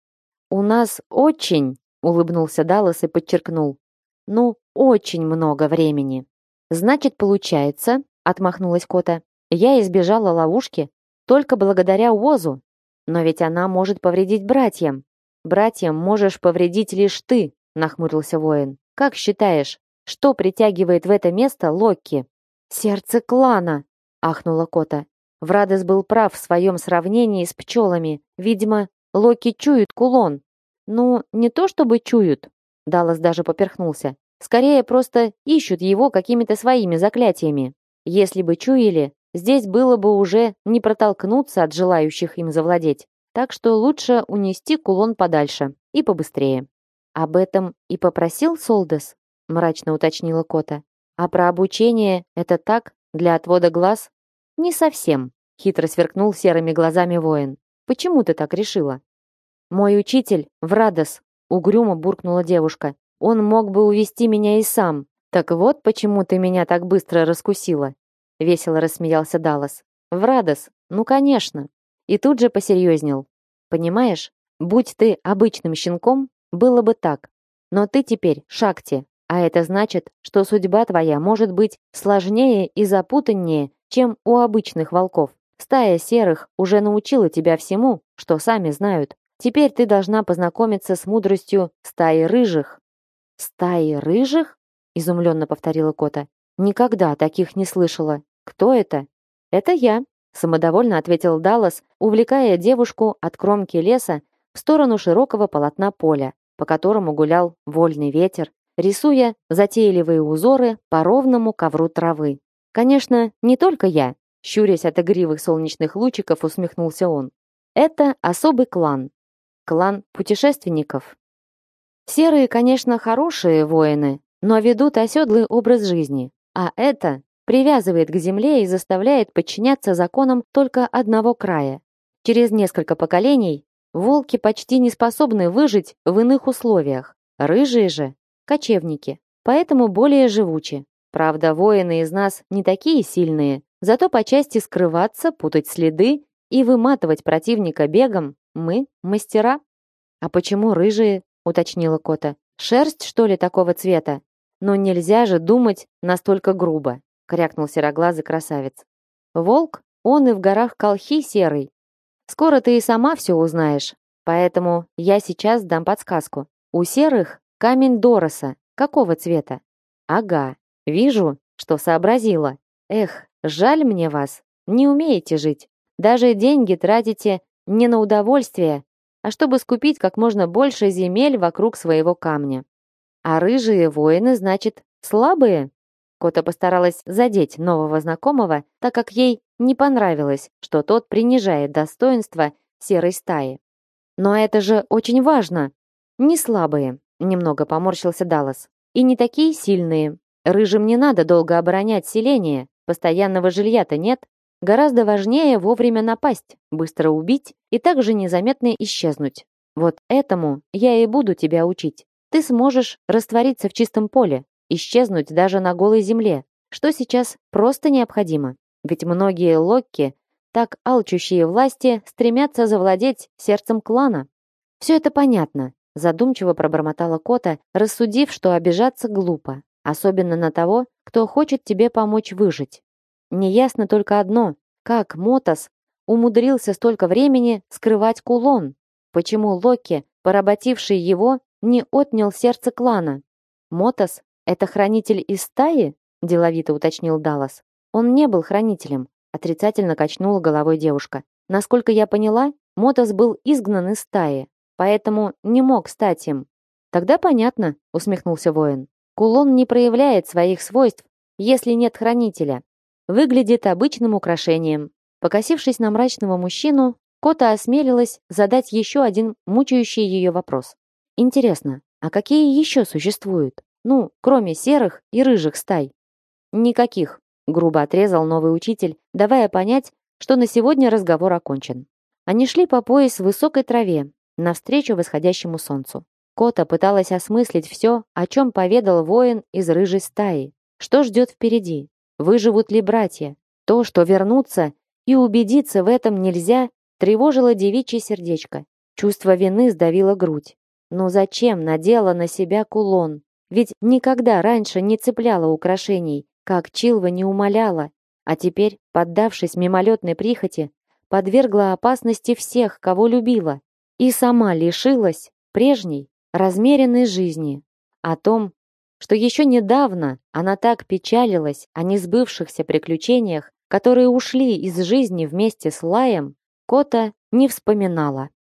«У нас очень», — улыбнулся Даллас и подчеркнул, «ну, очень много времени». «Значит, получается», — отмахнулась Кота, «я избежала ловушки только благодаря Уозу. Но ведь она может повредить братьям». «Братьям можешь повредить лишь ты», — нахмурился воин. «Как считаешь, что притягивает в это место Локи?» «Сердце клана», — ахнула Кота. Врадес был прав в своем сравнении с пчелами. Видимо, Локи чуют кулон. Ну, не то чтобы чуют. Даллас даже поперхнулся. Скорее, просто ищут его какими-то своими заклятиями. Если бы чуяли, здесь было бы уже не протолкнуться от желающих им завладеть. Так что лучше унести кулон подальше и побыстрее. «Об этом и попросил Солдес?» мрачно уточнила Кота. «А про обучение это так, для отвода глаз?» «Не совсем», — хитро сверкнул серыми глазами воин. «Почему ты так решила?» «Мой учитель, Врадос», — угрюмо буркнула девушка. «Он мог бы увести меня и сам. Так вот почему ты меня так быстро раскусила», — весело рассмеялся Даллас. «Врадос, ну конечно». И тут же посерьезнел. «Понимаешь, будь ты обычным щенком, было бы так. Но ты теперь Шакти, а это значит, что судьба твоя может быть сложнее и запутаннее, чем у обычных волков. Стая серых уже научила тебя всему, что сами знают. Теперь ты должна познакомиться с мудростью стаи рыжих». «Стаи рыжих?» — изумленно повторила Кота. «Никогда таких не слышала. Кто это?» «Это я», — самодовольно ответил Даллас, увлекая девушку от кромки леса в сторону широкого полотна поля, по которому гулял вольный ветер, рисуя затейливые узоры по ровному ковру травы. «Конечно, не только я», — щурясь от игривых солнечных лучиков, усмехнулся он. «Это особый клан. Клан путешественников. Серые, конечно, хорошие воины, но ведут оседлый образ жизни, а это привязывает к земле и заставляет подчиняться законам только одного края. Через несколько поколений волки почти не способны выжить в иных условиях. Рыжие же — кочевники, поэтому более живучи. Правда, воины из нас не такие сильные, зато по части скрываться, путать следы и выматывать противника бегом мы мастера». «А почему рыжие?» — уточнила Кота. «Шерсть, что ли, такого цвета? Но нельзя же думать настолько грубо», — крякнул сероглазый красавец. «Волк, он и в горах Колхи серый. Скоро ты и сама все узнаешь, поэтому я сейчас дам подсказку. У серых камень Дороса, Какого цвета? Ага, вижу, что сообразила. Эх, жаль мне вас. Не умеете жить. Даже деньги тратите не на удовольствие, а чтобы скупить как можно больше земель вокруг своего камня. А рыжие воины, значит, слабые? Кота постаралась задеть нового знакомого, так как ей не понравилось, что тот принижает достоинство серой стаи. Но это же очень важно. Не слабые, немного поморщился Даллас. И не такие сильные. Рыжим не надо долго оборонять селение, постоянного жилья-то нет. Гораздо важнее вовремя напасть, быстро убить и также незаметно исчезнуть. Вот этому я и буду тебя учить. Ты сможешь раствориться в чистом поле, исчезнуть даже на голой земле, что сейчас просто необходимо. Ведь многие локки, так алчущие власти, стремятся завладеть сердцем клана. Все это понятно, задумчиво пробормотала Кота, рассудив, что обижаться глупо, особенно на того, кто хочет тебе помочь выжить. Неясно только одно: как Мотос умудрился столько времени скрывать кулон? Почему Локи, поработивший его, не отнял сердце клана? Мотос — это хранитель из стаи? Деловито уточнил Даллас. Он не был хранителем, отрицательно качнула головой девушка. Насколько я поняла, Мотос был изгнан из стаи, поэтому не мог стать им. Тогда понятно, усмехнулся воин. Кулон не проявляет своих свойств, если нет хранителя. Выглядит обычным украшением. Покосившись на мрачного мужчину, Кота осмелилась задать еще один мучающий ее вопрос. Интересно, а какие еще существуют? Ну, кроме серых и рыжих стай. Никаких, грубо отрезал новый учитель, давая понять, что на сегодня разговор окончен. Они шли по пояс в высокой траве, навстречу восходящему солнцу. Кота пыталась осмыслить все, о чем поведал воин из рыжей стаи. Что ждет впереди? Выживут ли братья? То, что вернуться и убедиться в этом нельзя, тревожило девичье сердечко. Чувство вины сдавило грудь. Но зачем надела на себя кулон? Ведь никогда раньше не цепляла украшений, как Чилва не умоляла, а теперь, поддавшись мимолетной прихоти, подвергла опасности всех, кого любила, и сама лишилась прежней, размеренной жизни. О том, что еще недавно она так печалилась о несбывшихся приключениях, которые ушли из жизни вместе с Лаем, Кота не вспоминала.